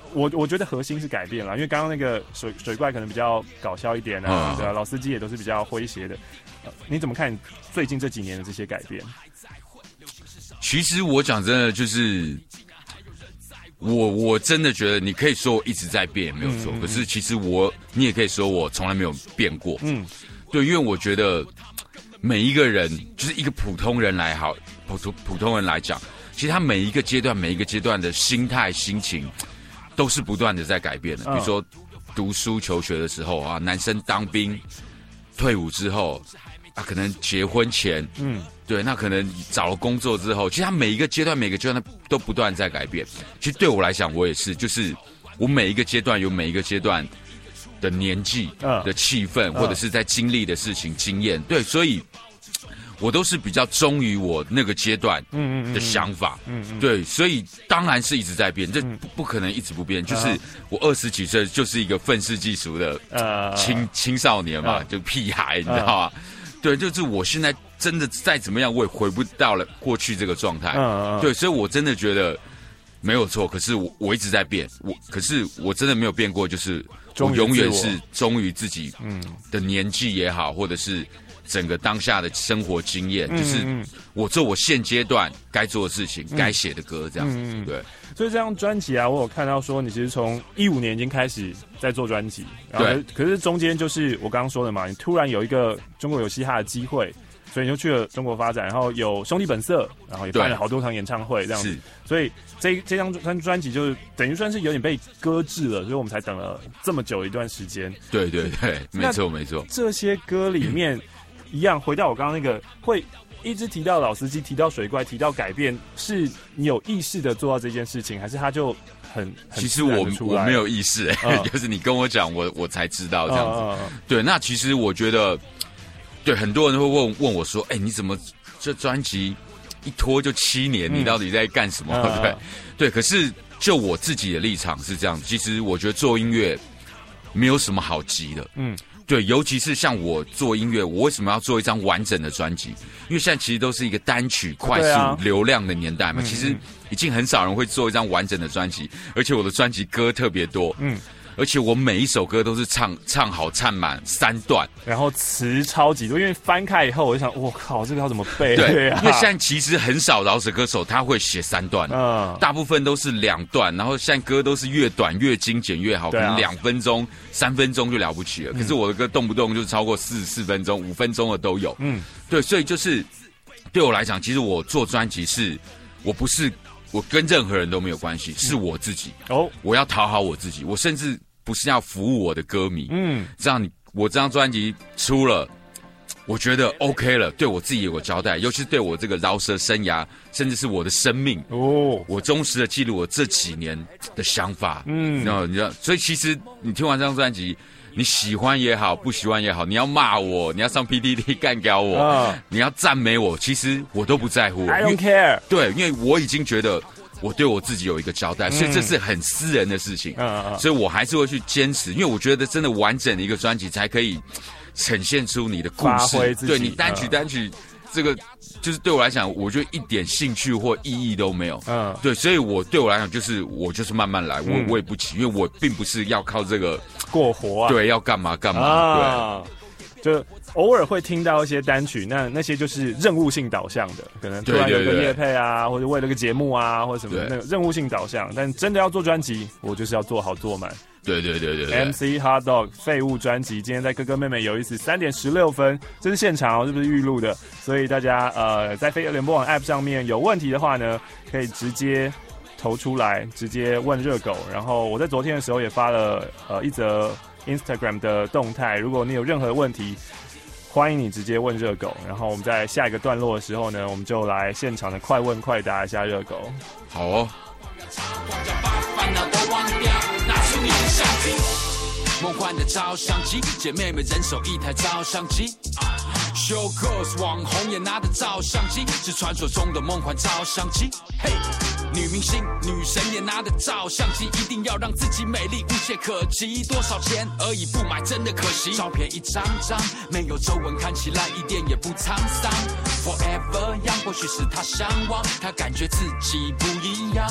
我觉得核心是改变了，因为刚刚那个水怪可能比较搞笑一点啊，对啊，老司机也都是比较诙谐的。你怎么看最近这几年的这些改变？ 其实我讲真的，就是我真的觉得，你可以说我一直在变，没有错。可是其实你也可以说我从来没有变过。对，因为我觉得每一个人，就是一个普通人来好，普通人来讲，其实他每一个阶段的心态、心情，都是不断的在改变的。比如说读书求学的时候啊，男生当兵，退伍之后啊，可能结婚前，对，那可能找了工作之后，其实他每一个阶段都不断在改变。其实对我来讲，我也是，就是我每一个阶段有每一个阶段的年纪的气氛，或者是在经历的事情经验，对，所以我都是比较忠于我那个阶段的想法，对，所以当然是一直在变，这不可能一直不变。就是我20几岁就是一个愤世嫉俗的青少年嘛，就屁孩，你知道吗？对，就是我现在真的再怎么样，我也回不到了过去这个状态。对，所以我真的觉得没有错。可是我一直在变，可是我真的没有变过，就是我永远是忠于自己的年纪也好，或者是整个当下的生活经验，就是我做我现阶段该做的事情，该写的歌，这样子。对。 所以这张专辑啊，我有看到说你其实从15年已经开始在做专辑， 对。 可是中间就是我刚刚说的嘛，你突然有一个中国有嘻哈的机会，所以你就去了中国发展，然后有兄弟本色，然后也办了好多场演唱会这样子。所以这张专辑就是等于算是有点被搁置了，所以我们才等了这么久一段时间。 对对对，没错没错。 这些歌里面，一样回到我刚刚那个会一直提到老司机，提到水怪，提到改变，是你有意识的做到这件事情，还是他就很其实我没有意识，就是你跟我讲，我才知道这样子。对，那其实我觉得，对很多人会问我说，你怎么这专辑一拖就7年，你到底在干什么？对，可是就我自己的立场是这样，其实我觉得做音乐没有什么好急的，对，尤其是像我做音乐，我为什么要做一张完整的专辑？因为现在其实都是一个单曲快速流量的年代嘛，其实已经很少人会做一张完整的专辑，而且我的专辑歌特别多，而且我每一首歌都是唱好唱满3段， 然后词超级多。因为翻开以后，我就想，我靠，这个要怎么背？ 对，因为现在其实很少饶舌歌手他会写3段，大部分都是2段，然后现在歌都是越短越精简越好，可能2分钟、3分钟就了不起了。可是我的歌动不动就是超过4分钟、5分钟的都有。对，所以就是对我来讲，其实我做专辑我跟任何人都没有关系，是我自己。我要讨好我自己，我甚至不是要服务我的歌迷。这样我这张专辑出了，我觉得 OK 了，对我自己有个交代，尤其是对我这个饶舌生涯，甚至是我的生命。我忠实的记录我这几年的想法。你知道，所以其实你听完这张专辑，你喜欢也好，不喜欢也好，你要骂我，你要上 PTT 干掉我，你要赞美我，其实我都不在乎。 I don't care。 对，因为我已经觉得我对我自己有一个交代，所以这是很私人的事情。所以我还是会去坚持，因为我觉得真的完整的一个专辑才可以呈现出你的故事。对，你单曲这个就是对我来讲，我觉得一点兴趣或意义都没有。对，所以对我来讲，我就是慢慢来，我也不急，因为我并不是要靠这个过活啊。 对，要干嘛干嘛。 对，就偶尔会听到一些单曲，那些就是任务性导向的，可能突然有一个业配啊，或者为了个节目啊，或者什么那个任务性导向。但真的要做专辑，我就是要做好做满。 对 MC Hot Dog 废物专辑今天在哥哥妹妹有意思3点16分，这是现场这不是预录的，所以大家在飞联播网 App 上面有问题的话呢，可以直接投出来，直接问热狗。然后我在昨天的时候也发了一则 Instagram 的动态，如果你有任何问题，欢迎你直接问热狗。然后我们在下一个段落的时候呢，我们就来现场的快问快答一下热狗。 好哦。 梦幻的照相机，姐妹们人手一台照相机。Show girls 网红也拿着照相机，是传说中的梦幻照相机。嘿，女明星、女神也拿着照相机，一定要让自己美丽无懈可击。多少钱而已，不买真的可惜。照片一张张，没有皱纹，看起来一点也不沧桑。Forever young， 或许是她向往，她感觉自己不一样。可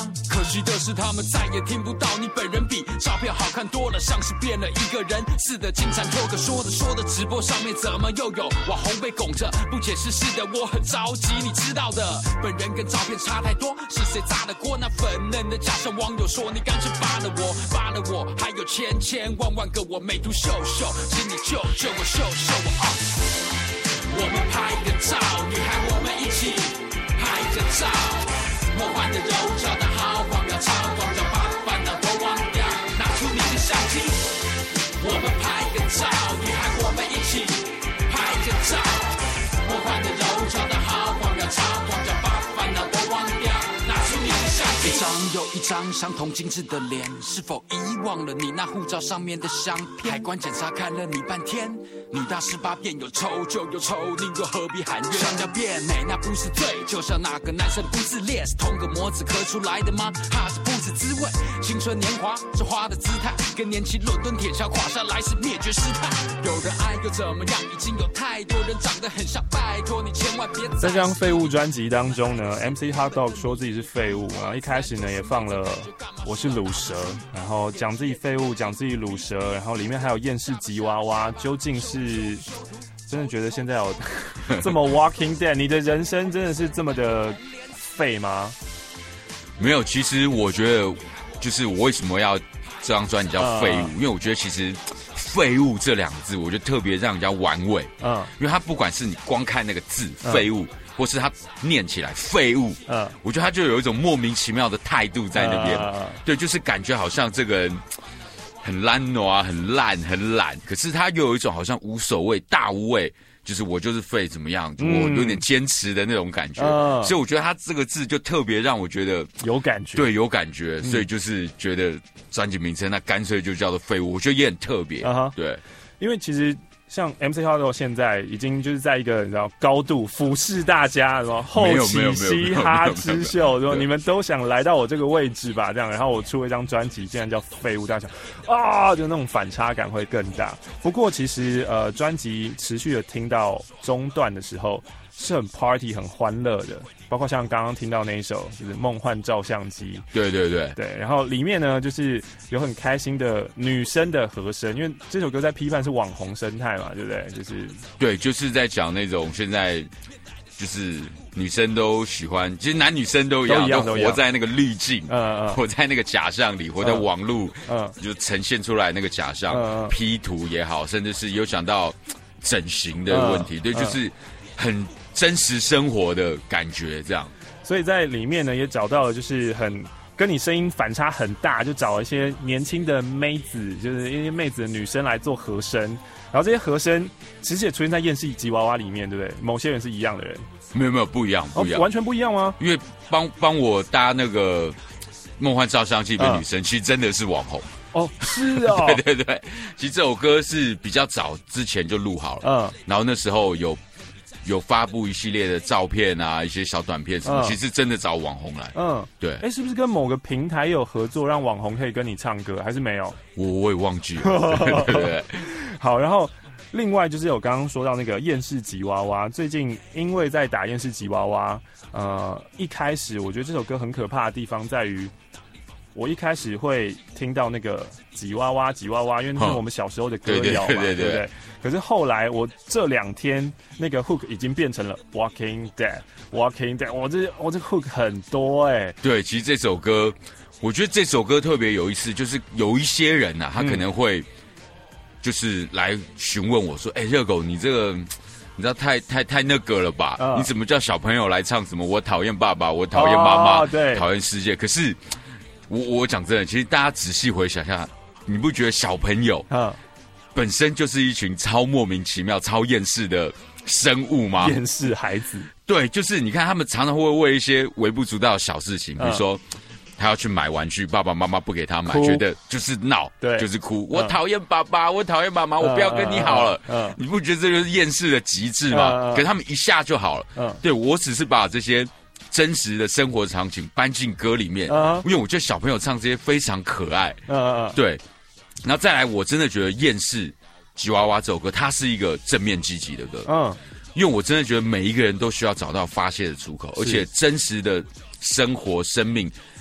惜的是，他们再也听不到你本人比照片好看多了，像是变了一个人似的。金蝉脱壳说的，直播上面怎么又有网红被拱着？不解释是的，我很着急，你知道的。本人跟照片差太多，是谁砸的锅？那粉嫩的假设网友说你干脆扒了我，还有千万个我美图秀秀，请你救我秀我啊！我们拍个照，女孩我们一起拍个照，梦幻的柔焦的好光要超光照，把烦恼都忘掉，拿出你的相机。我们拍个照，女孩我们一起拍个照，梦幻的柔焦的好光要超光照，把烦恼都忘掉，拿出你的相机。一张又一张相同精致的脸，是否遗忘了你那护照上面的相片？海关检查看了你半天，女大18变，有丑就有丑，你又何必喊冤？想要变美那不是罪，就像那个男生不自恋，是同个模子刻出来的吗？还是不知滋味？青春年华是花的姿态，跟年轻伦敦铁桥垮下来是灭绝师太。有人爱又怎么样？已经有太多人长得很像，拜托你千万别再。 在这张废物专辑当中呢 ，MC Hot Dog 说自己是废物，然后一开始呢也放了我是卤蛇，然后讲自己废物，讲自己卤蛇，然后里面还有厌世吉娃娃，究竟是真的觉得现在有这么 Walking Dead？ 你的人生真的是这么的废吗？ 没有，其实我觉得就是我为什么要这张专辑叫废物，因为我觉得其实废物这两个字，我觉得特别让人家玩味。因为它不管是你光看那个字废物，或是它念起来废物，我觉得它就有一种莫名其妙的态度在那边。对，就是感觉好像这个人很懒惰，很烂，很懒，可是他又有一种好像无所谓、大无畏，就是我就是废怎么样，我有点坚持的那种感觉。所以我觉得他这个字就特别让我觉得有感觉， 对，有感觉。所以就是觉得专辑名称那干脆就叫做废物，我觉得也很特别。对， 因为其实像 MC Hot Dog 现在已经就是在一个你知道高度俯视大家，什么后起嘻哈之秀，说你们都想来到我这个位置吧，这样，然后我出了一张专辑，竟然叫废物，大家想啊，就那种反差感会更大。不过其实专辑持续的听到中段的时候是很 party 很欢乐的，包括像刚刚听到那一首就是梦幻照相机， 对， 然后里面呢就是有很开心的女生的和声，因为这首歌在批判是网红生态嘛，对不对？ 就是在讲那种现在就是女生都喜欢，其实男女生都一样，都活在那个滤镜，活在那个假象里，活在网路，就呈现出来那个假象，P 图也好，甚至是有讲到整形的问题，对，就是很真实生活的感觉，这样。 所以在里面呢，也找到了就是很跟你声音反差很大，就找了一些年轻的妹子，就是一些妹子的女生来做和声，然后这些和声其实也出现在厌世吉娃娃里面，对不对？某些人是一样的人， 没有不一样， 完全不一样吗？ 因为帮我搭那个梦幻照相机的女生，其实真的是网红。 是哦， 对，其实这首歌是比较早之前就录好了，然后那时候有发布一系列的照片啊，一些小短片什么，其实真的找网红来。对。 是不是跟某个平台有合作，让网红可以跟你唱歌，还是没有？ 我也忘记了。对。 好，然后另外就是我刚刚说到那个厌世吉娃娃，最近因为在打厌世吉娃娃，一开始我觉得这首歌很可怕的地方在于，我一开始会听到那个吉娃娃，因为那是我们小时候的歌谣嘛，对不对？可是后来我这2天那个 hook 已经变成了 Walking Dead， 我这 hook 很多对，其实这首歌，我觉得这首歌特别有意思，就是有一些人啊，他可能会就是来询问我说，热狗，你这个你知道太那个了吧？你怎么叫小朋友来唱什么？我讨厌爸爸，我讨厌妈妈， 对， 讨厌世界。可是我讲真的，其实大家仔细回想一下，你不觉得小朋友本身就是一群超莫名其妙、超厌世的生物吗？ 厌世孩子， 对，就是你看他们常常会为一些微不足道的小事情，比如说他要去买玩具，爸爸妈妈不给他买，觉得就是闹， 对， 就是哭。我讨厌爸爸，我讨厌妈妈，我不要跟你好了。你不觉得这就是厌世的极致吗？可是他们一下就好了。对，我只是把这些真实的生活场景搬进歌里面，因为我觉得小朋友唱这些非常可爱。对。然后再来，我真的觉得《厌世吉娃娃》这首歌，它是一个正面积极的歌。因为我真的觉得每一个人都需要找到发泄的出口，而且真实的生活、生命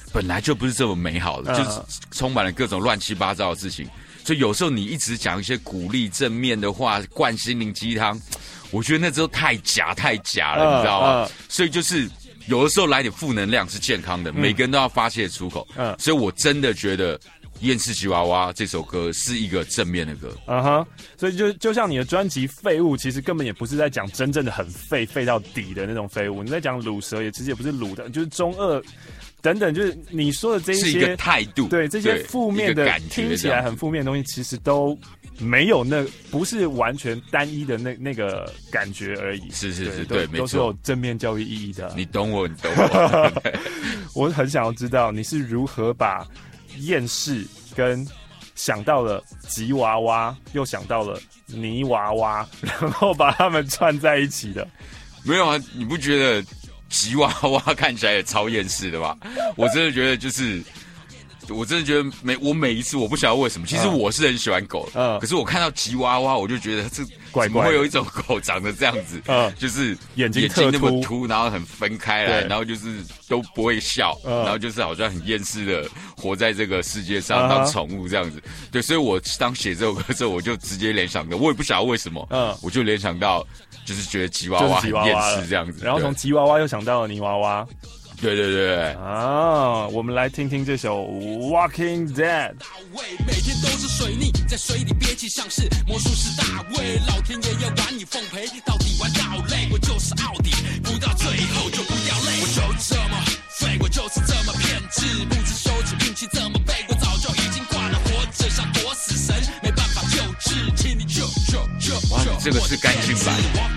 本来就不是这么美好的，就是充满了各种乱七八糟的事情。所以有时候你一直讲一些鼓励正面的话，灌心灵鸡汤，我觉得那时候太假了，你知道吗？所以就是有的时候来点负能量是健康的，每个人都要发泄出口。所以我真的觉得《厌世吉娃娃》这首歌是一个正面的歌。 所以就像你的专辑《废物》，其实根本也不是在讲真正的很废到底的那种废物，你在讲卤蛇，其实也不是卤的，就是中二。等等，就是你说的这一些是一个态度， 对这些负面的听起来很负面的东西，其实都没有不是完全单一的那个感觉而已。 是，对，没错， 都是有正面教育意义的。 你懂我。 我很想要知道你是如何把厌世跟想到了吉娃娃，又想到了泥娃娃，然后把它们串在一起的。 没有啊，你不觉得？吉娃娃看起来也超厌世的吧？我真的觉得我真的觉得我每一次我不晓得为什么，其实我是很喜欢狗的，可是我看到吉娃娃，我就觉得这怎么会有一种狗长得这样子？就是眼睛那么凸，然后很分开来，然后就是都不会笑，然后就是好像很厌世的活在这个世界上当宠物这样子。对，所以我当写这首歌的时候，我就直接联想到，我也不晓得为什么，我就联想到。就是觉得吉娃娃很厌世这样子， 然后从吉娃娃又想到了泥娃娃， 对我们来听听这首 Walking Dead。 每天都是水逆，在水里憋气像是魔术师大卫，老天爷要玩你奉陪，到底玩到累，我就是奥迪，不到最后就不要累，我就这么废，我就是这么偏执，不知羞耻，运气这么背，我早就已经挂了，活着像躲死神，没办法救治，请你救。 哇，这个是干净版。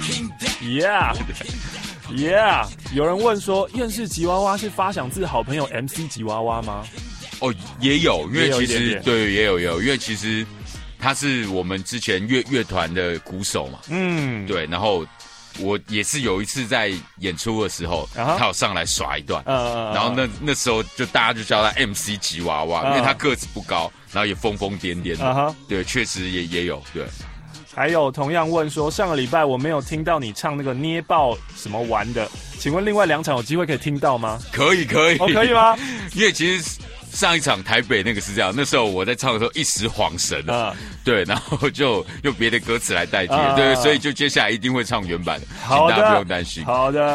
Yeah， 有人问说，厌世吉娃娃是发想自好朋友 MC 吉娃娃吗？ 也有，因为其实对也有，因为其实他是我们之前乐团的鼓手嘛，对，然后我也是有一次在演出的时候，他有上来耍一段，然后那时候就大家就叫他 MC 吉娃娃，因为他个子不高，然后也疯疯癫癫的，对，确实也有对。 还有同样问说，上个礼拜我没有听到你唱那个捏爆什么玩的，请问另外2场有机会可以听到吗？ 可以， 可以吗？ 因为其实上一场台北那个是这样，那时候我在唱的时候一时恍神对，然后就用别的歌词来代替对，所以就接下来一定会唱原版的，请大家不用担心。 好的。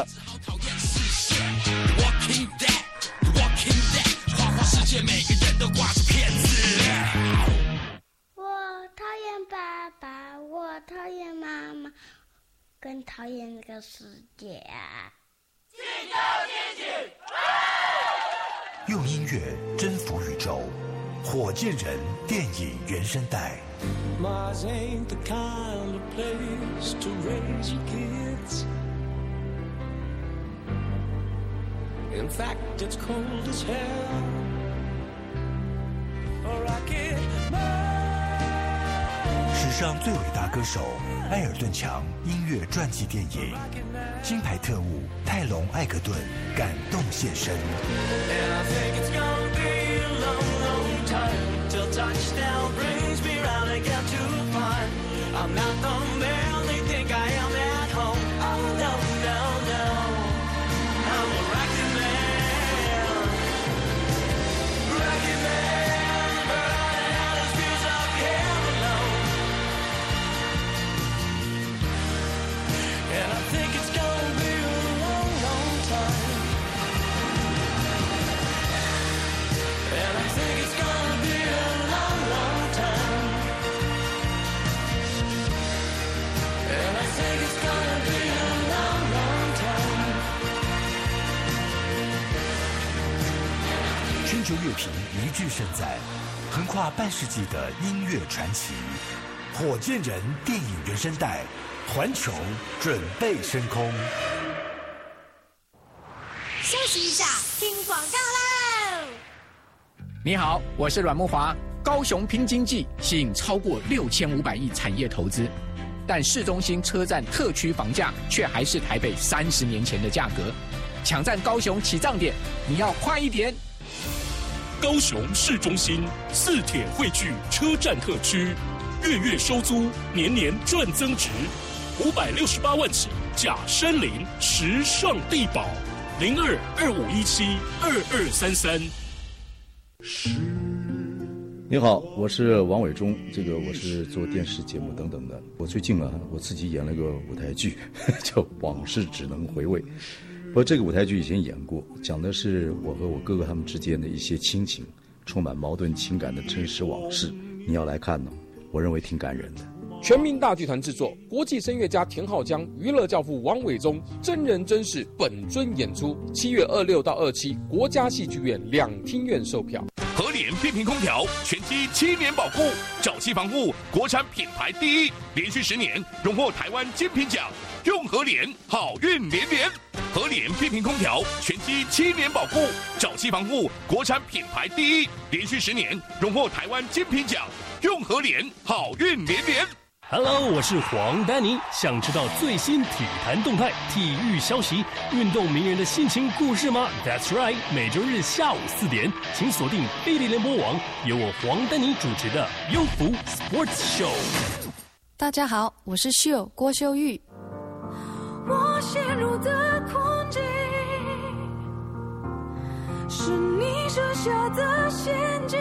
我讨厌妈妈，更讨厌这个世界啊！ 用音乐征服宇宙，火箭人电影原声带。Mars ain't the kind of place to raise your kids. In fact, it's cold as hell. A rocket man.史上最伟大歌手埃尔顿强音乐传记电影《金牌特务泰隆·艾格顿》感动现身。全球乐评一致盛赞，横跨半世纪的音乐传奇，火箭人电影原声带，环球准备升空。 休息一下，听广告喽。 你好，我是阮慕华。高雄拼经济，吸引超过6500亿产业投资，但市中心车站特区房价却还是台北30年前的价格。抢占高雄起涨点，你要快一点！ 高雄市中心四铁汇聚车站特区，月月收租，年年赚增值，568万起，假山林时尚地堡，0225172233， 你好，我是王伟忠，我是做电视节目等等的。我最近我自己演了个舞台剧，叫《往事只能回味》。不过这个舞台剧以前演过，讲的是我和我哥哥他们之间的一些亲情，充满矛盾情感的真实往事。你要来看呢，我认为挺感人的。 全民大剧团制作，国际声乐家田浩江、娱乐教父王伟忠真人真事本尊演出，7月26到27，国家戏剧院2厅院售票。 和联变频空调全机7年保固，沼气防护，国产品牌第一，连续10年荣获台湾金品奖。用和联，好运连连。和联变频空调全机7年保固，沼气防护，国产品牌第一，连续10年荣获台湾金品奖。用和联，好运连连。 Hello， 我是黄丹妮。想知道最新体坛动态、体育消息、运动名人的心情故事吗 ？That's right， 每周日下午4点，请锁定飞碟联播网，由我黄丹妮主持的《优福 Sports Show》。 大家好，我是秀郭秀玉。 我陷入的困境，是你设下的陷阱。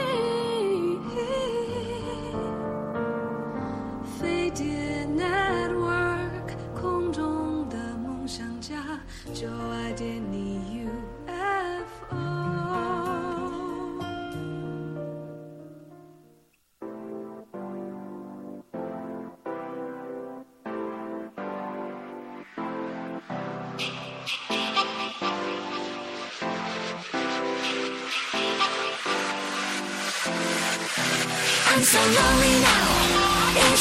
飞碟 Network， 空中的梦想家，就爱点你 UFO。 I'm so lonely now，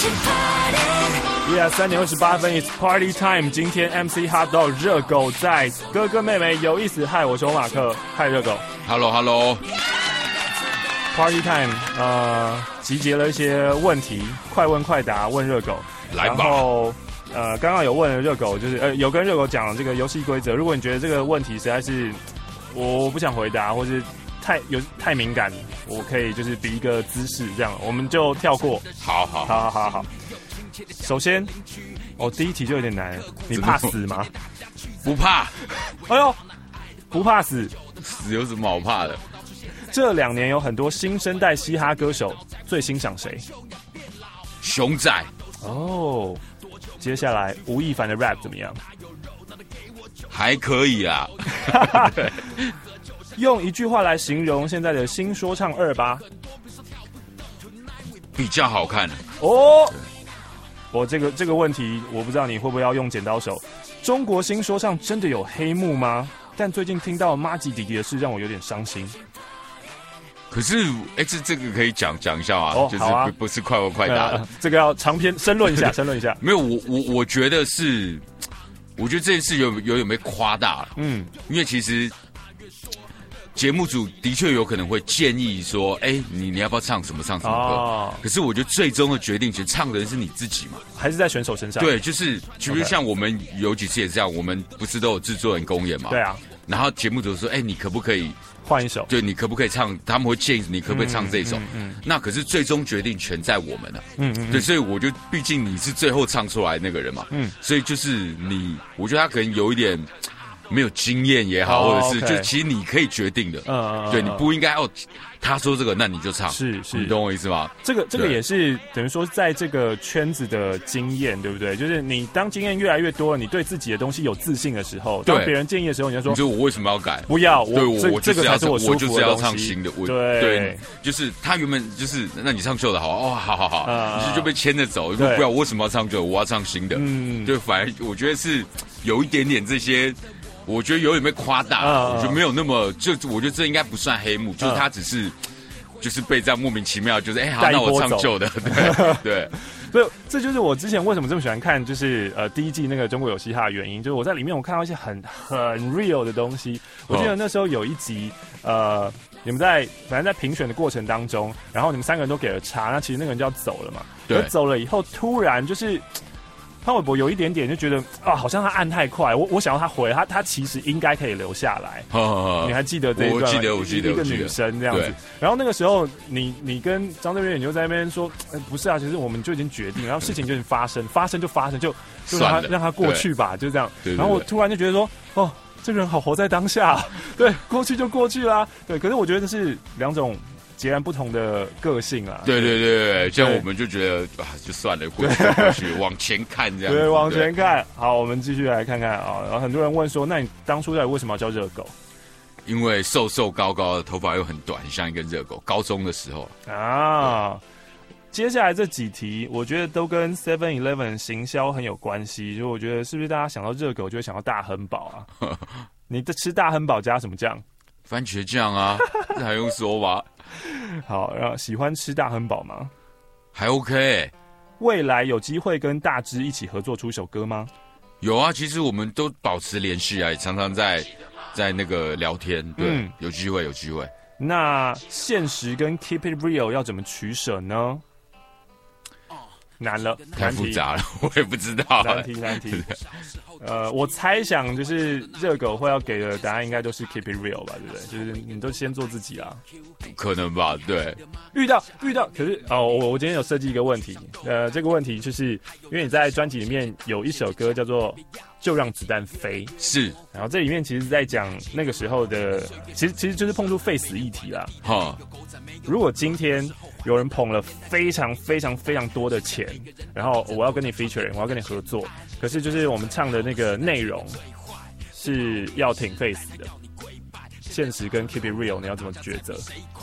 3点28分 ，It's Party Time。今天 MC Hot Dog 热狗在哥哥妹妹有意思。嗨，我是欧马克。嗨，热狗。 Hello。Party Time， 集结了一些问题，快问快答问热狗。 来吧。 然后刚刚有问了热狗，就是有跟热狗讲这个游戏规则。如果你觉得这个问题实在是我不想回答，或是太敏感，我可以就是比一个姿势，这样我们就跳过。好。首先，第一题就有点难，你怕死吗？ 不怕。 哎呦，不怕死， 死有什么好怕的？ 这2年有很多新生代嘻哈歌手，最欣赏谁？ 熊仔。 哦，接下来吴亦凡的 rap 怎么样？ 还可以啊。对。 用一句话来形容现在的新说唱2吧， 比较好看哦。我这个问题，我不知道你会不会要用剪刀手。中国新说唱真的有黑幕吗？但最近听到麻吉弟弟的事，让我有点伤心。 可是，这个可以讲一下啊，就是不是快问快答这个要长篇申论一下，申论一下。 没有，我觉得是，我觉得这件事有点被夸大了。因为其实。节目组的确有可能会建议说，你要不要唱什么歌？可是我觉得最终的决定，其实唱的人是你自己嘛， 还是在选手身上？ 对，就是比如像我们有几次也是这样，我们不是都有制作人公演嘛？ 对啊。 然后节目组说，你可不可以换一首？ 对，你可不可以唱？他们会建议你可不可以唱这首？那可是最终决定权在我们了。对，所以我就毕竟你是最后唱出来的那个人嘛。所以就是你，我觉得他可能有一点。没有经验也好，或者是就其实你可以决定的，对，你不应该他说这个，那你就唱， 是， 你懂我意思吗？ 这个也是等于说在这个圈子的经验，对不对？就是你当经验越来越多了，你对自己的东西有自信的时候，当别人建议的时候，你就说， 我为什么要改？ 不要， 我这个才是我舒服的东西， 我就是要唱新的，对，就是他原本就是，那你唱旧的好，好，你就被牵着走，不要，我为什么要唱旧？我要唱新的，对，反而我觉得是有一点点这些。我觉得有点被夸大，我觉得没有那么我觉得这应该不算黑幕，就是他只是就是被这样莫名其妙，就是好，那我唱旧的，对。 所以这就是我之前为什么这么喜欢看，就是第一季那个中国有嘻哈的原因，就是我在里面我看到一些很 real 的东西。我记得那时候有一集，你们反正在评选的过程当中，然后你们3个人都给了叉，那其实那个人就要走了嘛。 对。 而走了以后，突然就是潘玮柏有一点点就觉得好像他按太快，我想要他回，他其实应该可以留下来。你还记得这一段吗？ 我记得一个女生这样子。然后那个时候你跟张震岳你就在那边说，不是啊，其实我们就已经决定，然后事情就已经发生就发生，就让他过去吧，就这样。然后我突然就觉得说，这个人好活在当下，对，过去就过去啦。对，可是我觉得这是两种截然不同的个性啊。 对，这样我们就觉得啊，就算了，过去往前看这样。 对，往前看。好，我们继续来看看啊。然后很多人问说，那你当初到底为什么要叫热狗？ 因为瘦瘦高高的，头发又很短，像一个热狗。高中的时候啊。接下来这几题，我觉得都跟 7-Eleven 行销很有关系。就我觉得是不是大家想到热狗就会想到大亨堡啊？你吃大亨堡加什么酱？ 番茄酱啊，这还用说吗？ 好，喜欢吃大亨堡吗？ 还 OK。 未来有机会跟大支一起合作出一首歌吗？ 有啊，其实我们都保持联系啊，也常常在那个聊天。对，有机会。 那现实跟 Keep It Real 要怎么取舍呢？难了， 太复杂了，我也不知道。 难题。我猜想就是热狗会要给的答案应该都是 keep it real 吧，对不对？就是你都先做自己啦。 可能吧，对。 遇到，可是我今天有设计一个问题，这个问题就是因为你在专辑里面有一首歌叫做《就让子弹飞》， 是， 然后这里面其实在讲那个时候的，其实就是碰触废死议题啦。哈，如果今天有人捧了非常非常非常多的钱，然后我要跟你 featuring， 我要跟你合作，可是就是我们唱的那个内容是要挺 face 的，现实跟 keep it real， 你要怎么抉择？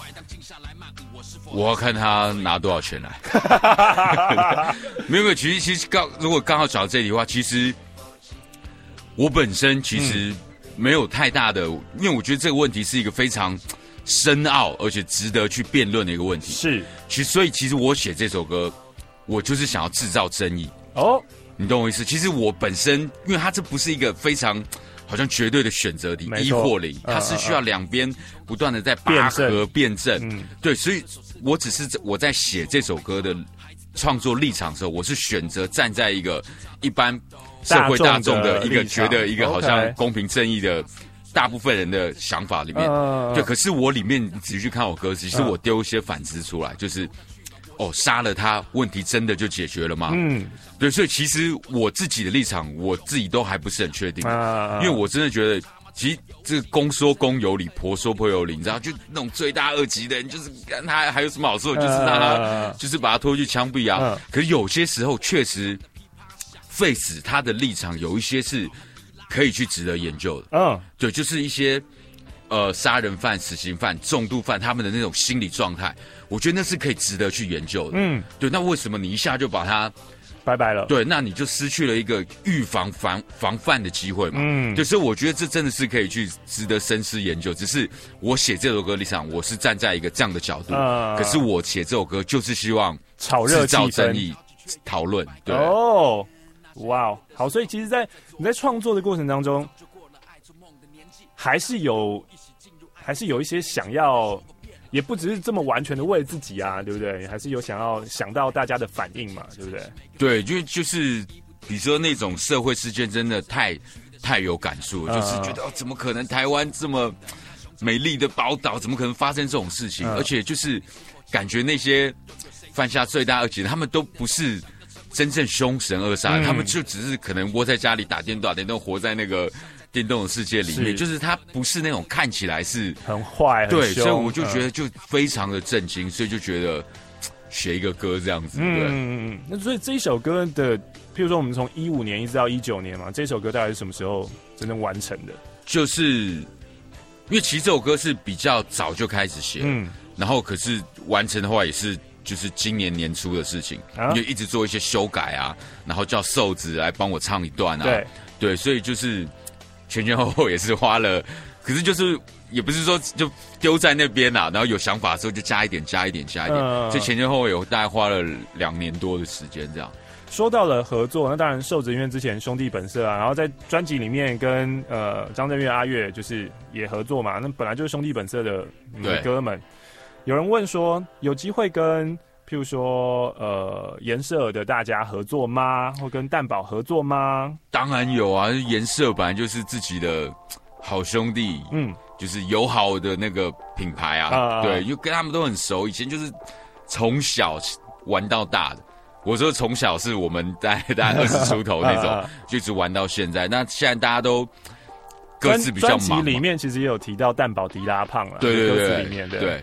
我要看他拿多少钱来。没有，其实如果刚好找到这里的话，其实我本身其实没有太大的，因为我觉得这个问题是一个非常深奥而且值得去辩论的一个问题。 是， 所以其实我写这首歌，我就是想要制造争议。 哦， 你懂我意思？其实我本身，因为它这不是一个非常好像绝对的选择题，一或零，它是需要两边不断的在拔河辩证。对，所以我只是我在写这首歌的创作立场的时候，我是选择站在一个一般社会大众的一个觉得一个好像公平正义的大部分人的想法里面。对，可是我里面仔细去看我歌词，其实我丢一些反思出来，就是杀了他，问题真的就解决了吗？对，所以其实我自己的立场，我自己都还不是很确定，因为我真的觉得，其实这个公说公有理，婆说婆有理，你知道，就那种罪大恶极的人，就是跟他还有什么好说的，就是让他，就是把他拖去枪毙啊。可是有些时候确实，face 他的立场有一些是可以去值得研究的。对，就是一些杀人犯、死刑犯、重度犯他们的那种心理状态。我觉得那是可以值得去研究的。对，那为什么你一下就把它拜拜了？ 对，那你就失去了一个预防防范的机会嘛。对，所以我觉得这真的是可以去值得深思研究。只是我写这首歌立场，我是站在一个这样的角度，可是我写这首歌就是希望制造争议、讨论。对， 哇，好，所以其实你在创作的过程当中，还是有一些想要。也不只是这么完全的为自己啊，对不对？还是有想到大家的反应嘛，对不对？ 对，就是比如说那种社会事件真的太有感触了，就是觉得怎么可能台湾这么美丽的宝岛，怎么可能发生这种事情？而且就是感觉那些犯下罪大恶极的，他们都不是真正凶神恶煞，他们就只是可能窝在家里打电动，活在那个电动的世界里面，就是他不是那种看起来是很坏， 对，所以我就觉得就非常的震惊，所以就觉得写一个歌这样子，对。 那所以这一首歌的，譬如说我们从15年一直到19年嘛，这首歌大概是什么时候真正完成的？ 就是因为其实这首歌是比较早就开始写，然后可是完成的话也是就是今年年初的事情，就一直做一些修改啊，然后叫瘦子来帮我唱一段啊，对，所以就是前后也是花了，可是就是也不是说就丢在那边啦，然后有想法的时候就加一点，所以前后有大概花了2年多的时间这样。 说到了合作，那当然瘦子因为之前兄弟本色啊，然后在专辑里面跟张震岳、阿岳就是也合作嘛，那本来就是兄弟本色的哥们。有人问说，有机会跟譬如说颜社的大家合作吗？或跟蛋堡合作吗？ 当然有啊，颜社本来就是自己的好兄弟，就是友好的那个品牌啊，对，就跟他们都很熟，以前就是从小玩到大的。我说从小是我们大概20出头那种，就一直玩到现在。那现在大家都各自比较忙嘛。 专辑里面其实也有提到蛋堡迪拉胖了， 对， 歌词里面对。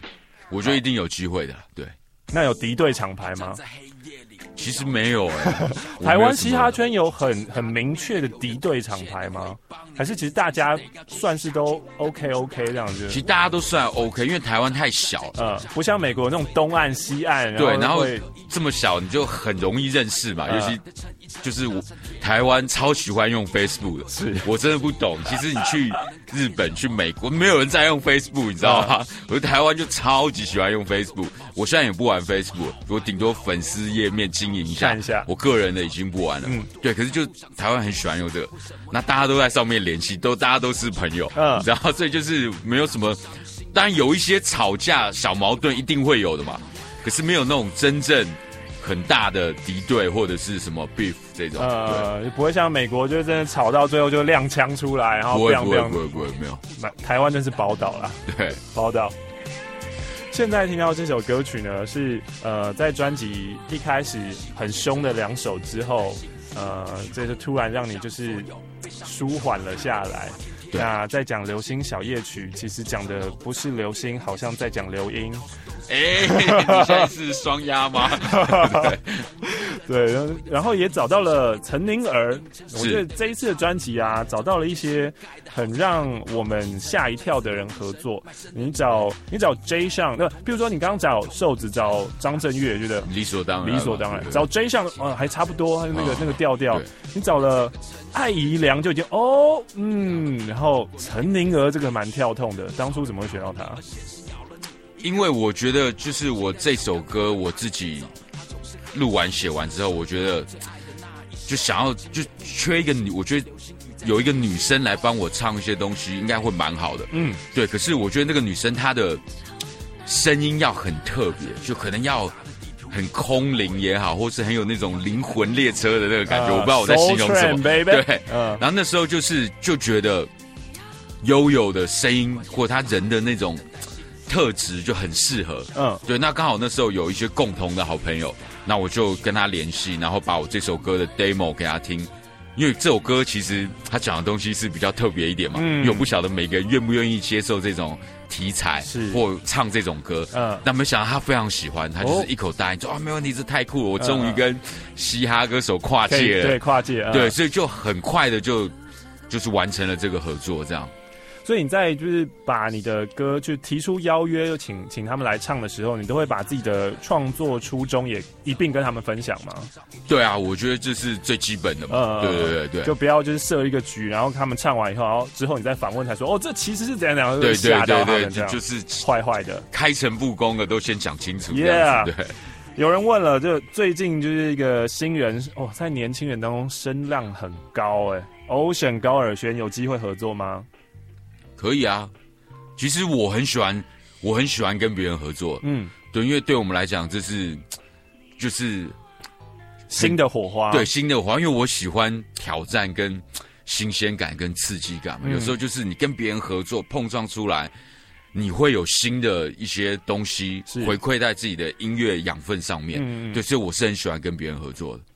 我觉得一定有机会的。对， 那有敌对厂牌吗？ 其实没有台湾嘻哈圈有很明确的敌对厂牌吗？还是其实大家算是都 OK 这样子？ 其实大家都算 OK， 因为台湾太小了， 不像美国那种东岸西岸， 对，然后这么小你就很容易认识嘛，尤其就是台湾超喜欢用 Facebook 的， 是我真的不懂。其实你去日本、去美国，没有人在用 Facebook， 你知道吗？我台湾就超级喜欢用 Facebook， 我现在也不玩 Facebook， 我顶多粉丝页面经营一下， 看一下。 我个人的已经不玩了，对。可是就台湾很喜欢用这个，那大家都在上面联系，大家都是朋友，你知道，所以就是没有什么。当然有一些吵架、小矛盾一定会有的嘛，可是没有那种真正很大的敌对或者是什么 beef 这种， 不会像美国就真的吵到最后就亮枪出来，然后不会，没有。 台湾真是宝岛啦， 对， 宝岛。现在听到这首歌曲呢，是在专辑一开始很凶的2首之后，这就突然让你就是舒缓了下来。那在讲流星小夜曲，其实讲的不是流星，好像在讲流音。 你现在是双押吗？ 对，然后也找到了岑宁儿。我觉得这一次的专辑啊，找到了一些很让我们吓一跳的人合作。你找 J 上，比如说你刚刚找瘦子，找张震岳，觉得理所当然。 找 J 上还差不多，那个调调。你找了艾怡良就已经然后岑宁儿这个蛮跳痛的，当初怎么会选到他？ 因为我觉得就是我这首歌我自己录完写完之后，我觉得就想要就缺一个我觉得有一个女生来帮我唱一些东西，应该会蛮好的。对。可是我觉得那个女生她的声音要很特别，就可能要很空灵也好，或是很有那种灵魂列车的那个感觉，我不知道我在形容什么。对。然后那时候就觉得悠悠的声音或他人的那种特质就很适合。对。那刚好那时候有一些共同的好朋友，那我就跟他联系，然后把我这首歌的 demo 给他听。因为这首歌其实他讲的东西是比较特别一点嘛，因为我不晓得每个人愿不愿意接受这种题材或唱这种歌。但没想到他非常喜欢，他就是一口答应说没问题，这太酷了，我终于跟嘻哈歌手跨界了。 对，跨界。 对，所以就很快的就是完成了这个合作，这样。 所以你在就是把你的歌就提出邀约，请他们来唱的时候，你都会把自己的创作初衷也一并跟他们分享吗？ 对啊，我觉得这是最基本的嘛。对， 就不要就是设一个局，然后他们唱完以后，然后之后你再访问才说这其实是怎样， 对， 就是坏的， 开诚布公的都先讲清楚。 Yeah， 对。 有人问了，就最近就是一个新人在年轻人当中声量很高，Ocean 高尔宣有机会合作吗？ 可以啊，其实我很喜欢跟别人合作，对，因为对我们来讲这是就是新的火花， 对，新的火花，因为我喜欢挑战跟新鲜感跟刺激感嘛，有时候就是你跟别人合作碰撞出来，你会有新的一些东西回馈在自己的音乐养分上面，对，所以我是很喜欢跟别人合作的。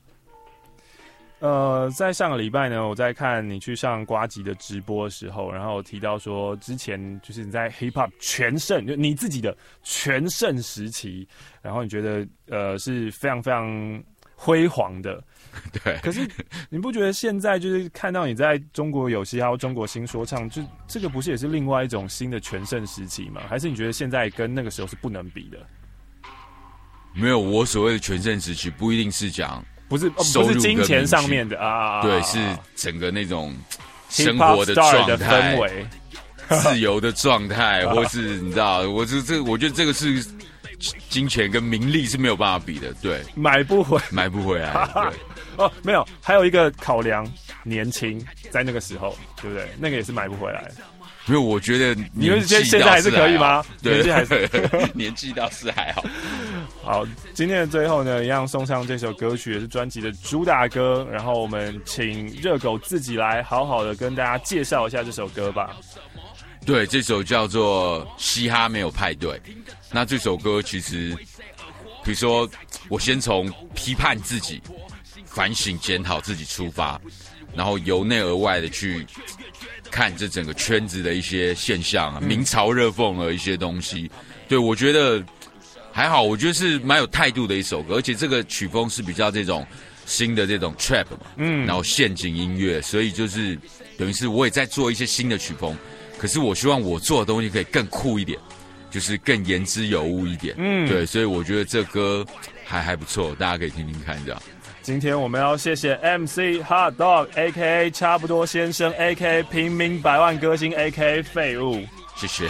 在上个礼拜呢，我在看你去上呱吉的直播的时候，然后提到说，之前就是你在 hip hop 全盛，就你自己的全盛时期，然后你觉得是非常非常辉煌的。 对。 可是你不觉得现在就是看到你在中国有嘻哈、中国新说唱，就这个不是也是另外一种新的全盛时期吗？还是你觉得现在跟那个时候是不能比的？ 没有，我所谓的全盛时期不一定是讲。 不是金钱上面的啊， 对，是整个那种生活的状态、 氛围、 自由的状态，或是你知道，我觉得这个是金钱跟名利是没有办法比的，对， 买不回来。 对。没有，还有一个考量，年轻，在那个时候，对不对？那个也是买不回来。 因为我觉得你们现在还是可以吗？ 对，年纪倒是还好。 好，今天的最后呢，一样送上这首歌曲，也是专辑的主打歌。然后我们请热狗自己来好好的跟大家介绍一下这首歌吧。 对，这首叫做《嘻哈没有派对》。那这首歌其实，比如说，我先从批判自己、反省检讨自己出发，然后由内而外的去看这整个圈子的一些现象啊，明嘲热讽的一些东西， 对，我觉得还好，我觉得是蛮有态度的一首歌，而且这个曲风是比较这种新的这种 trap 嘛，然后陷阱音乐，所以就是等于是我也在做一些新的曲风，可是我希望我做的东西可以更酷一点，就是更言之有物一点，对，所以我觉得这歌还不错，大家可以听听看这样。 今天我们要谢谢 MC Hot Dog A.K.A 差不多先生 A.K.A 平民百万歌星 A.K.A 废物， 谢谢。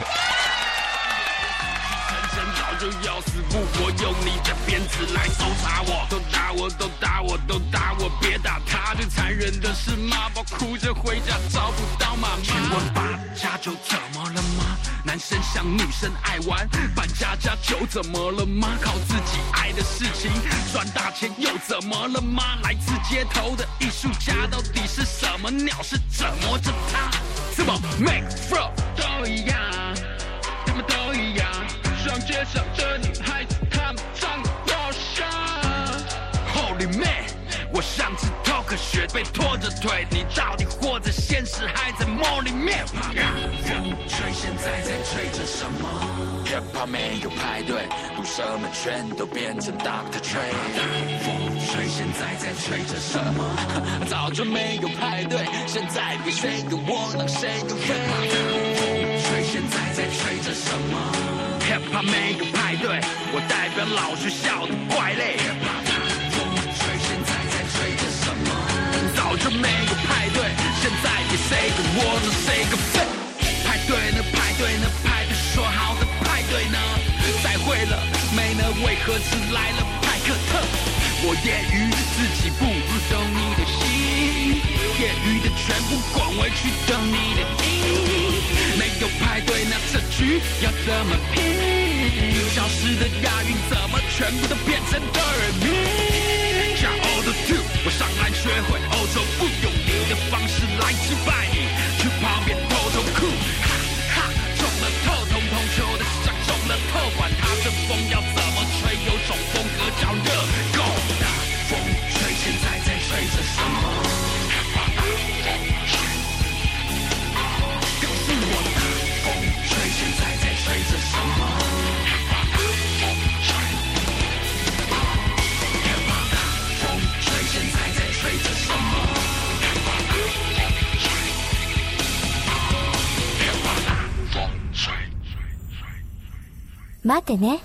就要死不活，用你的鞭子来搜查我，都打我，都打我，都打我，别打他。最残忍的是妈宝哭着回家找不到妈妈。请问八加九怎么了吗？男生像女生爱玩，扮家家酒怎么了吗？靠自己爱的事情赚大钱又怎么了吗？来自街头的艺术家到底是什么鸟？是折磨着他？怎么 make flow 都一样，他们都一样。上街上的女孩子，她们长得多像 Holy man， 我像只头壳屑被拖着腿，你到底活在现实还在梦里面？风吹，现在在吹着什么？也怕没有派对，毒蛇们全都变成 Dr. Dre。风吹，现在在吹着什么？早就没有派对，现在比谁更我让谁更飞。风吹，现在在吹着什么？Hip Hop 没有派对，我代表老学校的怪类。风吹，现在在吹着什么？早就没有派对，现在比谁更我让谁更废。派对呢？派对呢？派对说好的派对呢？再会了没呢？为何只来了派克特？我业余自己不懂你的心，业余的全部滚回去等你的音。没有派对，那这局要怎么拼？消失的押韵怎么全部都变成哆来咪？加 Auto Tune， 我上岸学会欧洲步，用你的方式来击败你，去旁边偷偷哭，哈哈，中了透，通通球的像中了透，管他这风要怎么吹，有种风格叫热狗。风吹，现在在吹着什么？现在在吹着什么？风吹，现在在吹着什么？风吹。 待ってね。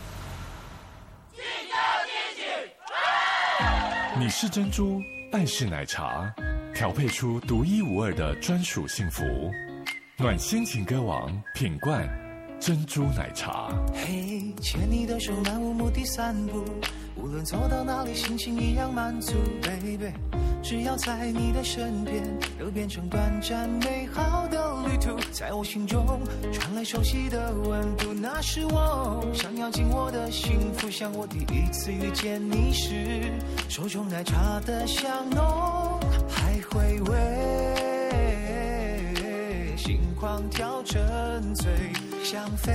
你是珍珠，爱是奶茶，调配出独一无二的专属幸福。暖心情歌王品冠珍珠奶茶。 嘿，牵你的手，漫无目的散步，无论走到哪里，心情一样满足。Baby， 只要在你的身边，都变成短暂美好的旅途。在我心中传来熟悉的温度，那是我想要紧握的幸福。像我第一次遇见你时，手中奶茶的香浓，还回味。心狂跳，沉醉，想飞。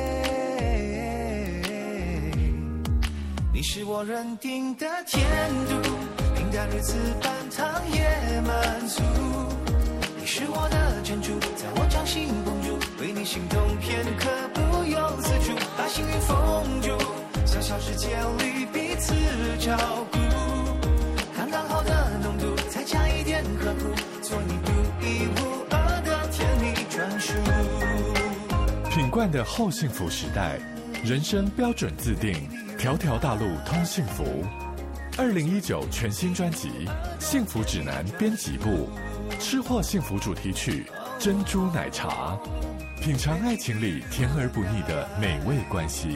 你是我认定的甜度，平淡日子半糖也满足。你是我的珍珠，在我掌心绷住，为你心动片刻不由自主，把幸运封住，小小世界里彼此照顾，刚刚好的浓度，再加一点呵护，做你独一无二的甜蜜专属。 品冠的后幸福时代，人生标准自定，条条大路通幸福。2019全新专辑《幸福指南》编辑部，吃货幸福主题曲《珍珠奶茶》，品尝爱情里甜而不腻的美味关系。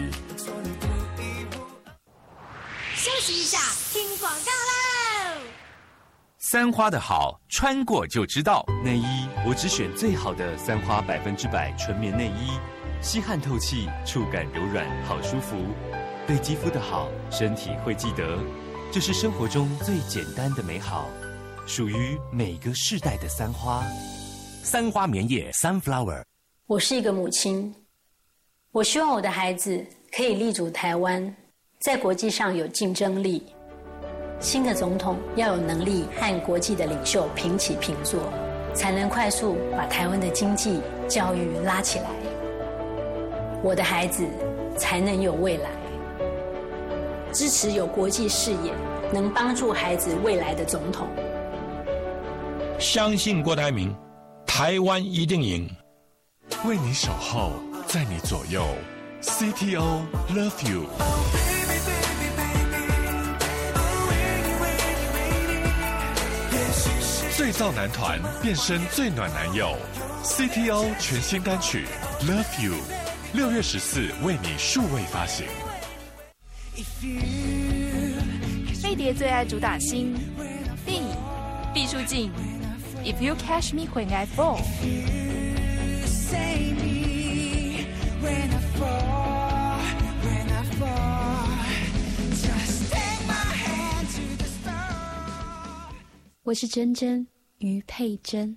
休息一下，听广告喽。 三花的好，穿过就知道。内衣我只选最好的三花100%纯棉内衣，吸汗透气，触感柔软，好舒服。对肌肤的好，身体会记得，这是生活中最简单的美好，属于每个世代的三花。三花棉业 Sunflower。 我是一个母亲，我希望我的孩子可以立足台湾，在国际上有竞争力。新的总统要有能力和国际的领袖平起平坐，才能快速把台湾的经济、教育拉起来。我的孩子才能有未来。支持有国际视野、能帮助孩子未来的总统。 相信郭台铭，台湾一定赢。 为你守候，在你左右。CTO Love You。最燥男团变身最暖男友 ，CTO 全新单曲 Love You， 6月14为你数位发行。 飞碟最爱主打新电影《毕书尽》，If You Catch Me When I Fall。 我是珍珍，于佩珍。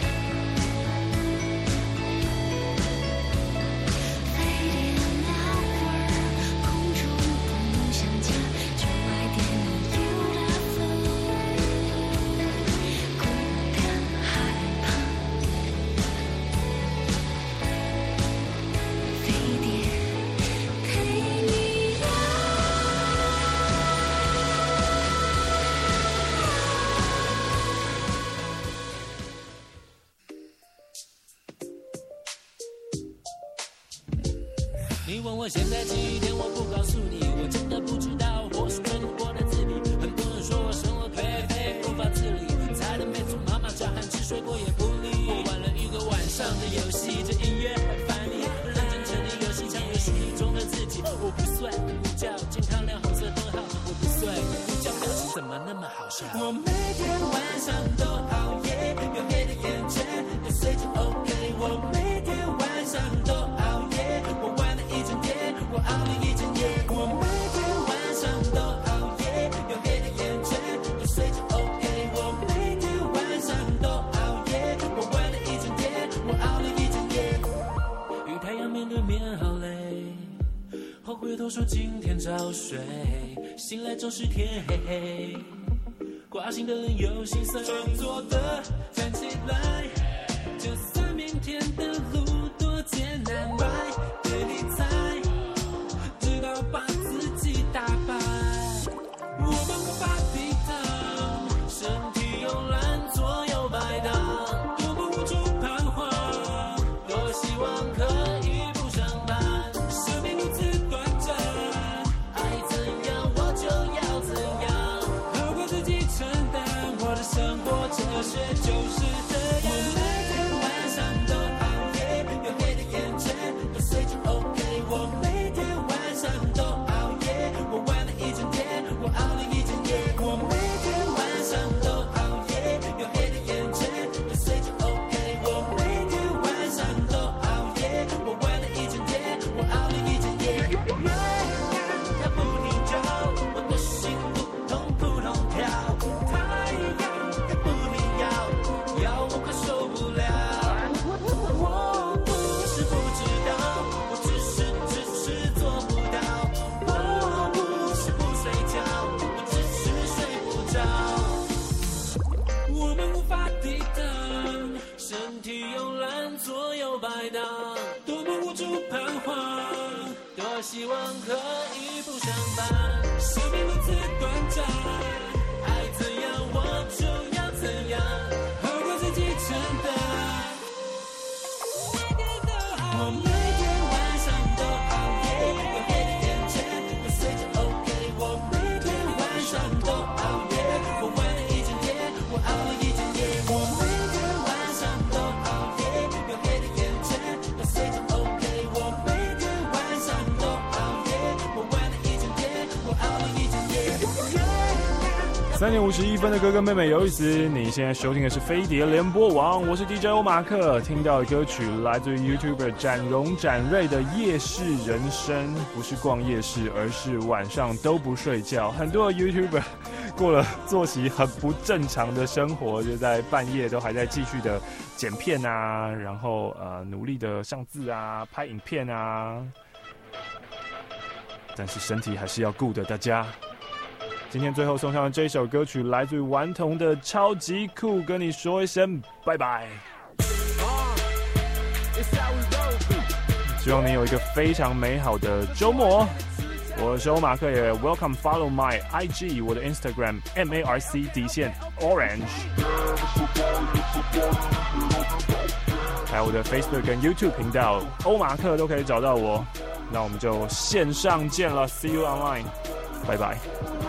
你问我现在几点，我不告诉你，我真的不知道，或是觉得我的自理。很多人说我生活颓废，无法自理，菜的没做，妈妈叫喊吃水果也不理。我玩了一个晚上的游戏，这音乐还烦你，认真沉溺游戏，抢游戏中的自己。我不算不叫健康亮红色灯号，我不算不叫表情怎么那么好笑？我每天晚上都熬夜，有黑的眼圈，有睡就 OK。我每天晚上都熬夜，我玩了一整天，我熬了一整夜。我每天晚上都熬夜，有黑的眼圈，有睡就 OK。我每天晚上都熬夜，我玩了一整天，我熬了一整夜。与太阳面对面好累，后回头说今天早睡，醒来总是天黑黑。挂心的人有心酸，装作的站起来，就算明天的路多艰难，对你猜，直到把自己打败。我们无法抵挡，身体慵懒，左右摆荡，多么无助彷徨，多希望可以不上班。生命如此短暂，爱怎样我就要怎样，好过自己承担。我的生活哲学就是这样。我每天晚上都熬夜，有黑的眼圈，有睡就 OK。我每天晚上都熬夜，我玩了一整天，我熬了一整夜。我每天晚上都熬夜，有黑的眼圈，有睡就 OK。我每天晚上都熬夜，我玩了一整天，我熬了一整夜。它不停叫，我的心扑通扑通跳，太阳它不停要我快受不了。我不是不知道，我只是做不到。我不是不睡觉，我只是睡不着。我们无法抵挡，身体慵懒，左右摆荡，多么无助彷徨，多希望可以不上班。生命如此短暂，爱怎样我就要怎样，好过自己承担。我每天晚上都熬夜，有黑的眼圈，有睡就 OK。我每天晚上都熬夜，我玩了一整天，我熬了一整夜。我每天晚上都熬夜，有黑的眼圈，有睡就 OK。我每天晚上都熬夜，我玩了一整天，我熬了一整夜。 3点51分的哥哥妹妹有意思，你现在收听的是飞碟联播网，我是 DJ 欧马克。听到的歌曲来自于 YouTuber 展荣展瑞的《夜市人生》，不是逛夜市，而是晚上都不睡觉。很多的 YouTuber 过了作息很不正常的生活，就在半夜都还在继续的剪片啊，然后努力的上字啊，拍影片啊，但是身体还是要顾的，大家。今天最后送上的这首歌曲来自于顽童的《超级酷》，跟你说一声拜拜。 希望你有一个非常美好的周末。我是欧马克，也 Welcome follow my IG， 我的 Instagram MARC_Orange， 还有我的 Facebook 跟 YouTube 频道欧马克都可以找到我。那我们就线上见了 ，See you online， 拜拜。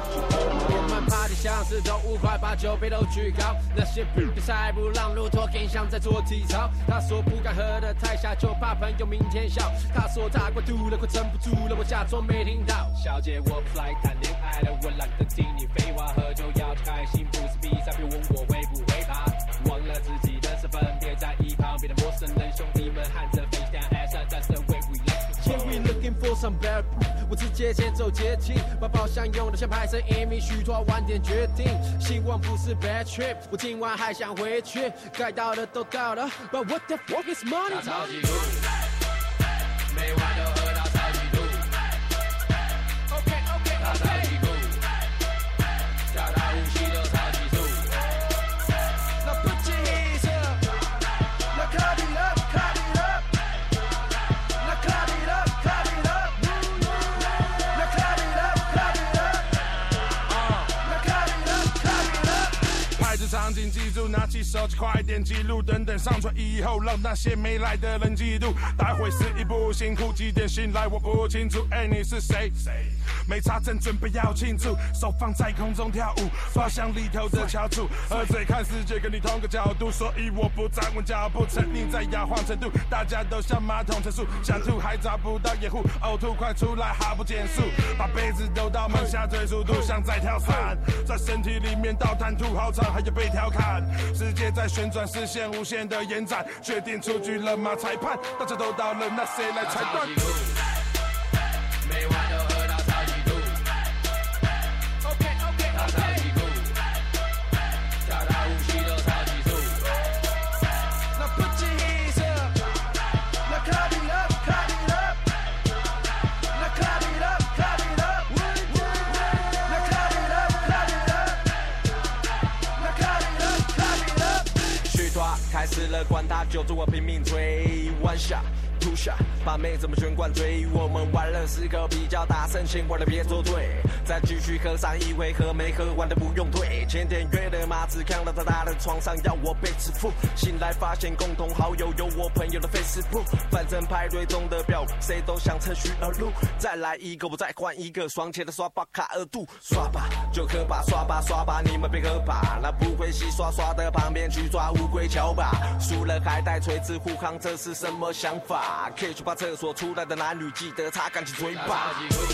party 像是都5块，把酒杯都举高，那些比赛不让路，拖更像在做体操。他说不敢喝得太下，就怕朋友明天笑。他说他快吐了，快撑不住了，我假装没听到。小姐，我不来谈恋爱了，我懒得听你废话，喝酒要开心，不是比赛，别问我会不会怕。忘了自己的身份，别在意旁边的陌生人，兄弟们喊着 face down ass up，that's the way we live。Yeah, we looking for some bad proof， 我直接先走捷径，把宝箱用的像拍摄 MV， 许多晚点决定，希望不是 bad trip， 我今晚还想回去，该到的都到了 ，But what the fuck is money？ 他超级酷，每晚都喝到超级吐。OK， 他超级酷，跳到呼吸都超级素。那 put your hands up， 那 clap it up，clap it up， 那 clap it up，clap it up， 那 clap it up，clap it up， 那 clap it up，clap it up。 拍着场景记住，拿起手机快点记录，等等上传以后，让那些没来的人嫉妒。待会是一步辛苦，几点醒来我不清楚。哎，你是谁？没查证，准备要庆祝，手放在空中跳舞，发向里头的翘楚，喝醉看世界跟你同个角度，所以我不站稳脚步，沉溺在摇晃程度，大家都像马桶陈述，想吐还找不到掩护，呕吐快出来还不减速，把杯子丢到门下追速度，像在跳伞，在身体里面倒弹吐好长，还有被调侃，世界在旋转，视线无限的延展，确定出局了吗？裁判，大家都到了，那谁来裁断？ 每晚都喝到超级吐。OK， 他超级酷，跳到呼吸都超级素。那 put your hands up， 那 clap it up，clap it up， 那 clap it up，clap it up， 那 clap it up，clap it up， 那 clap it up，clap it up。续团开始了，管他就着我拼命追，one shot。突下，把妹怎么全灌醉？我们玩了10口比较大声，先玩的别作对，再继续喝上一回，喝没喝完的不用退。前天约的马子看到在他的床上要我被支付，醒来发现共同好友有我朋友的 Facebook， 反正排队中的表谁都想趁虚而入，再来一个我再换一个，双钱的刷把卡额度，刷吧就喝吧，刷吧刷吧，你们别喝吧，那不会洗刷刷的旁边去抓乌龟桥吧，输了还带锤子护航，这是什么想法？可以去把厕所出来的男女记得擦干净嘴巴。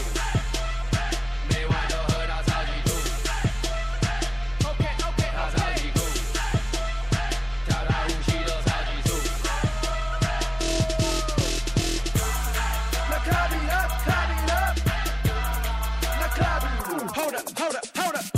每晚都喝到超级吐。OK， 他超级酷，跳到呼吸都超级素。那 clap it up，clap it up， 那 clap it up，hold up，hold up，hold up。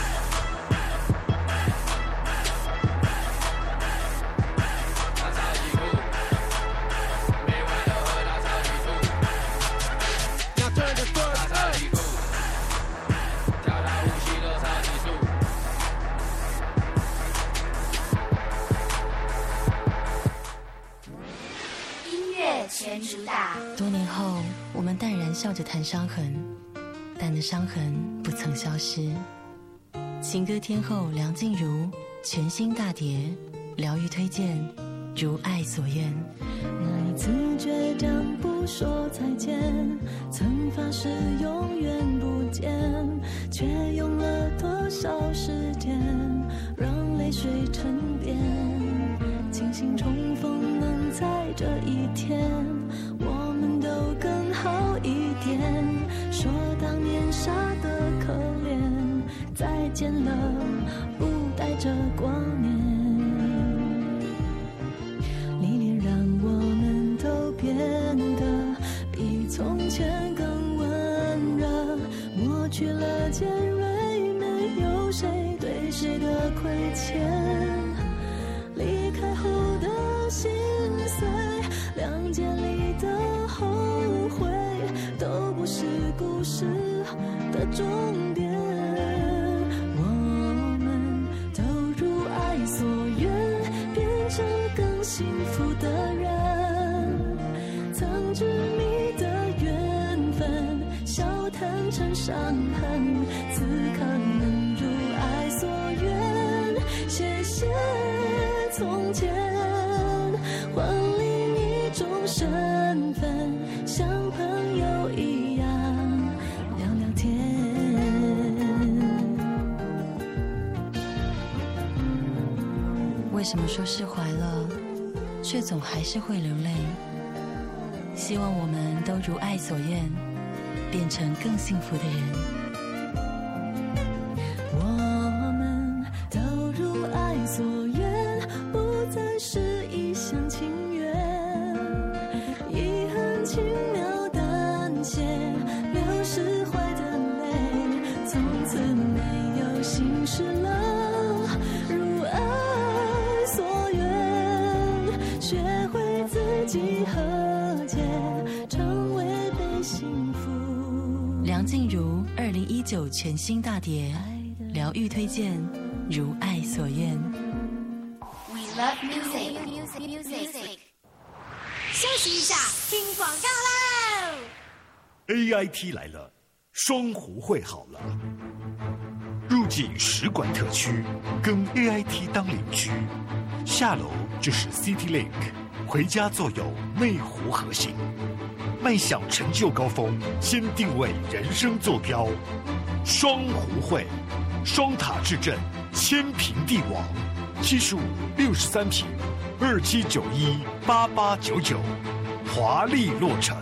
全主打。 多年后，我们淡然笑着谈伤痕，但那伤痕不曾消失。情歌天后梁静茹全新大碟，疗愈推荐，如爱所愿。 那一次倔强不说再见，曾发誓永远不见，却用了多少时间让泪水沉淀。庆幸重逢能在这一天，我们都更好一点。说当年傻的可怜，再见了不带着挂念。历练让我们都变得比从前更温热，抹去了尖锐，没有谁对谁的亏欠。离开后的心碎，两件里的后悔，都不是故事的终点。我们都如爱所愿，变成更幸福的人。曾知变成伤痕，此刻能如爱所愿，谢谢从前，换另一种身份，像朋友一样聊聊天。 为什么说释怀了，却总还是会流泪？希望我们都如爱所愿，变成更幸福的人。 我们都如爱所愿，不再是一厢情愿，遗憾轻描淡写，流失坏的泪，从此没有心事了，如爱所愿，学会自己和解，成为被幸福。 梁静茹2019全新大碟，疗愈推荐，如爱所愿。 We love music. 休息一下，听广告喽。 AIT 来了，双湖会好了。入境使馆特区，跟 AIT 当邻居，下楼就是 CityLink， 回家坐有内湖核心，迈向成就高峰，先定位人生坐标。双湖会，双塔至镇，千平地王，75、63平，27918899，华丽落成。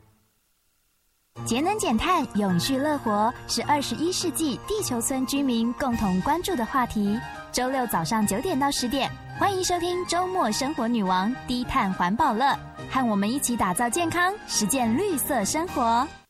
节能减碳、永续乐活是21世纪地球村居民共同关注的话题。周六早上9点到10点，欢迎收听周末生活女王低碳环保乐，和我们一起打造健康，实践绿色生活。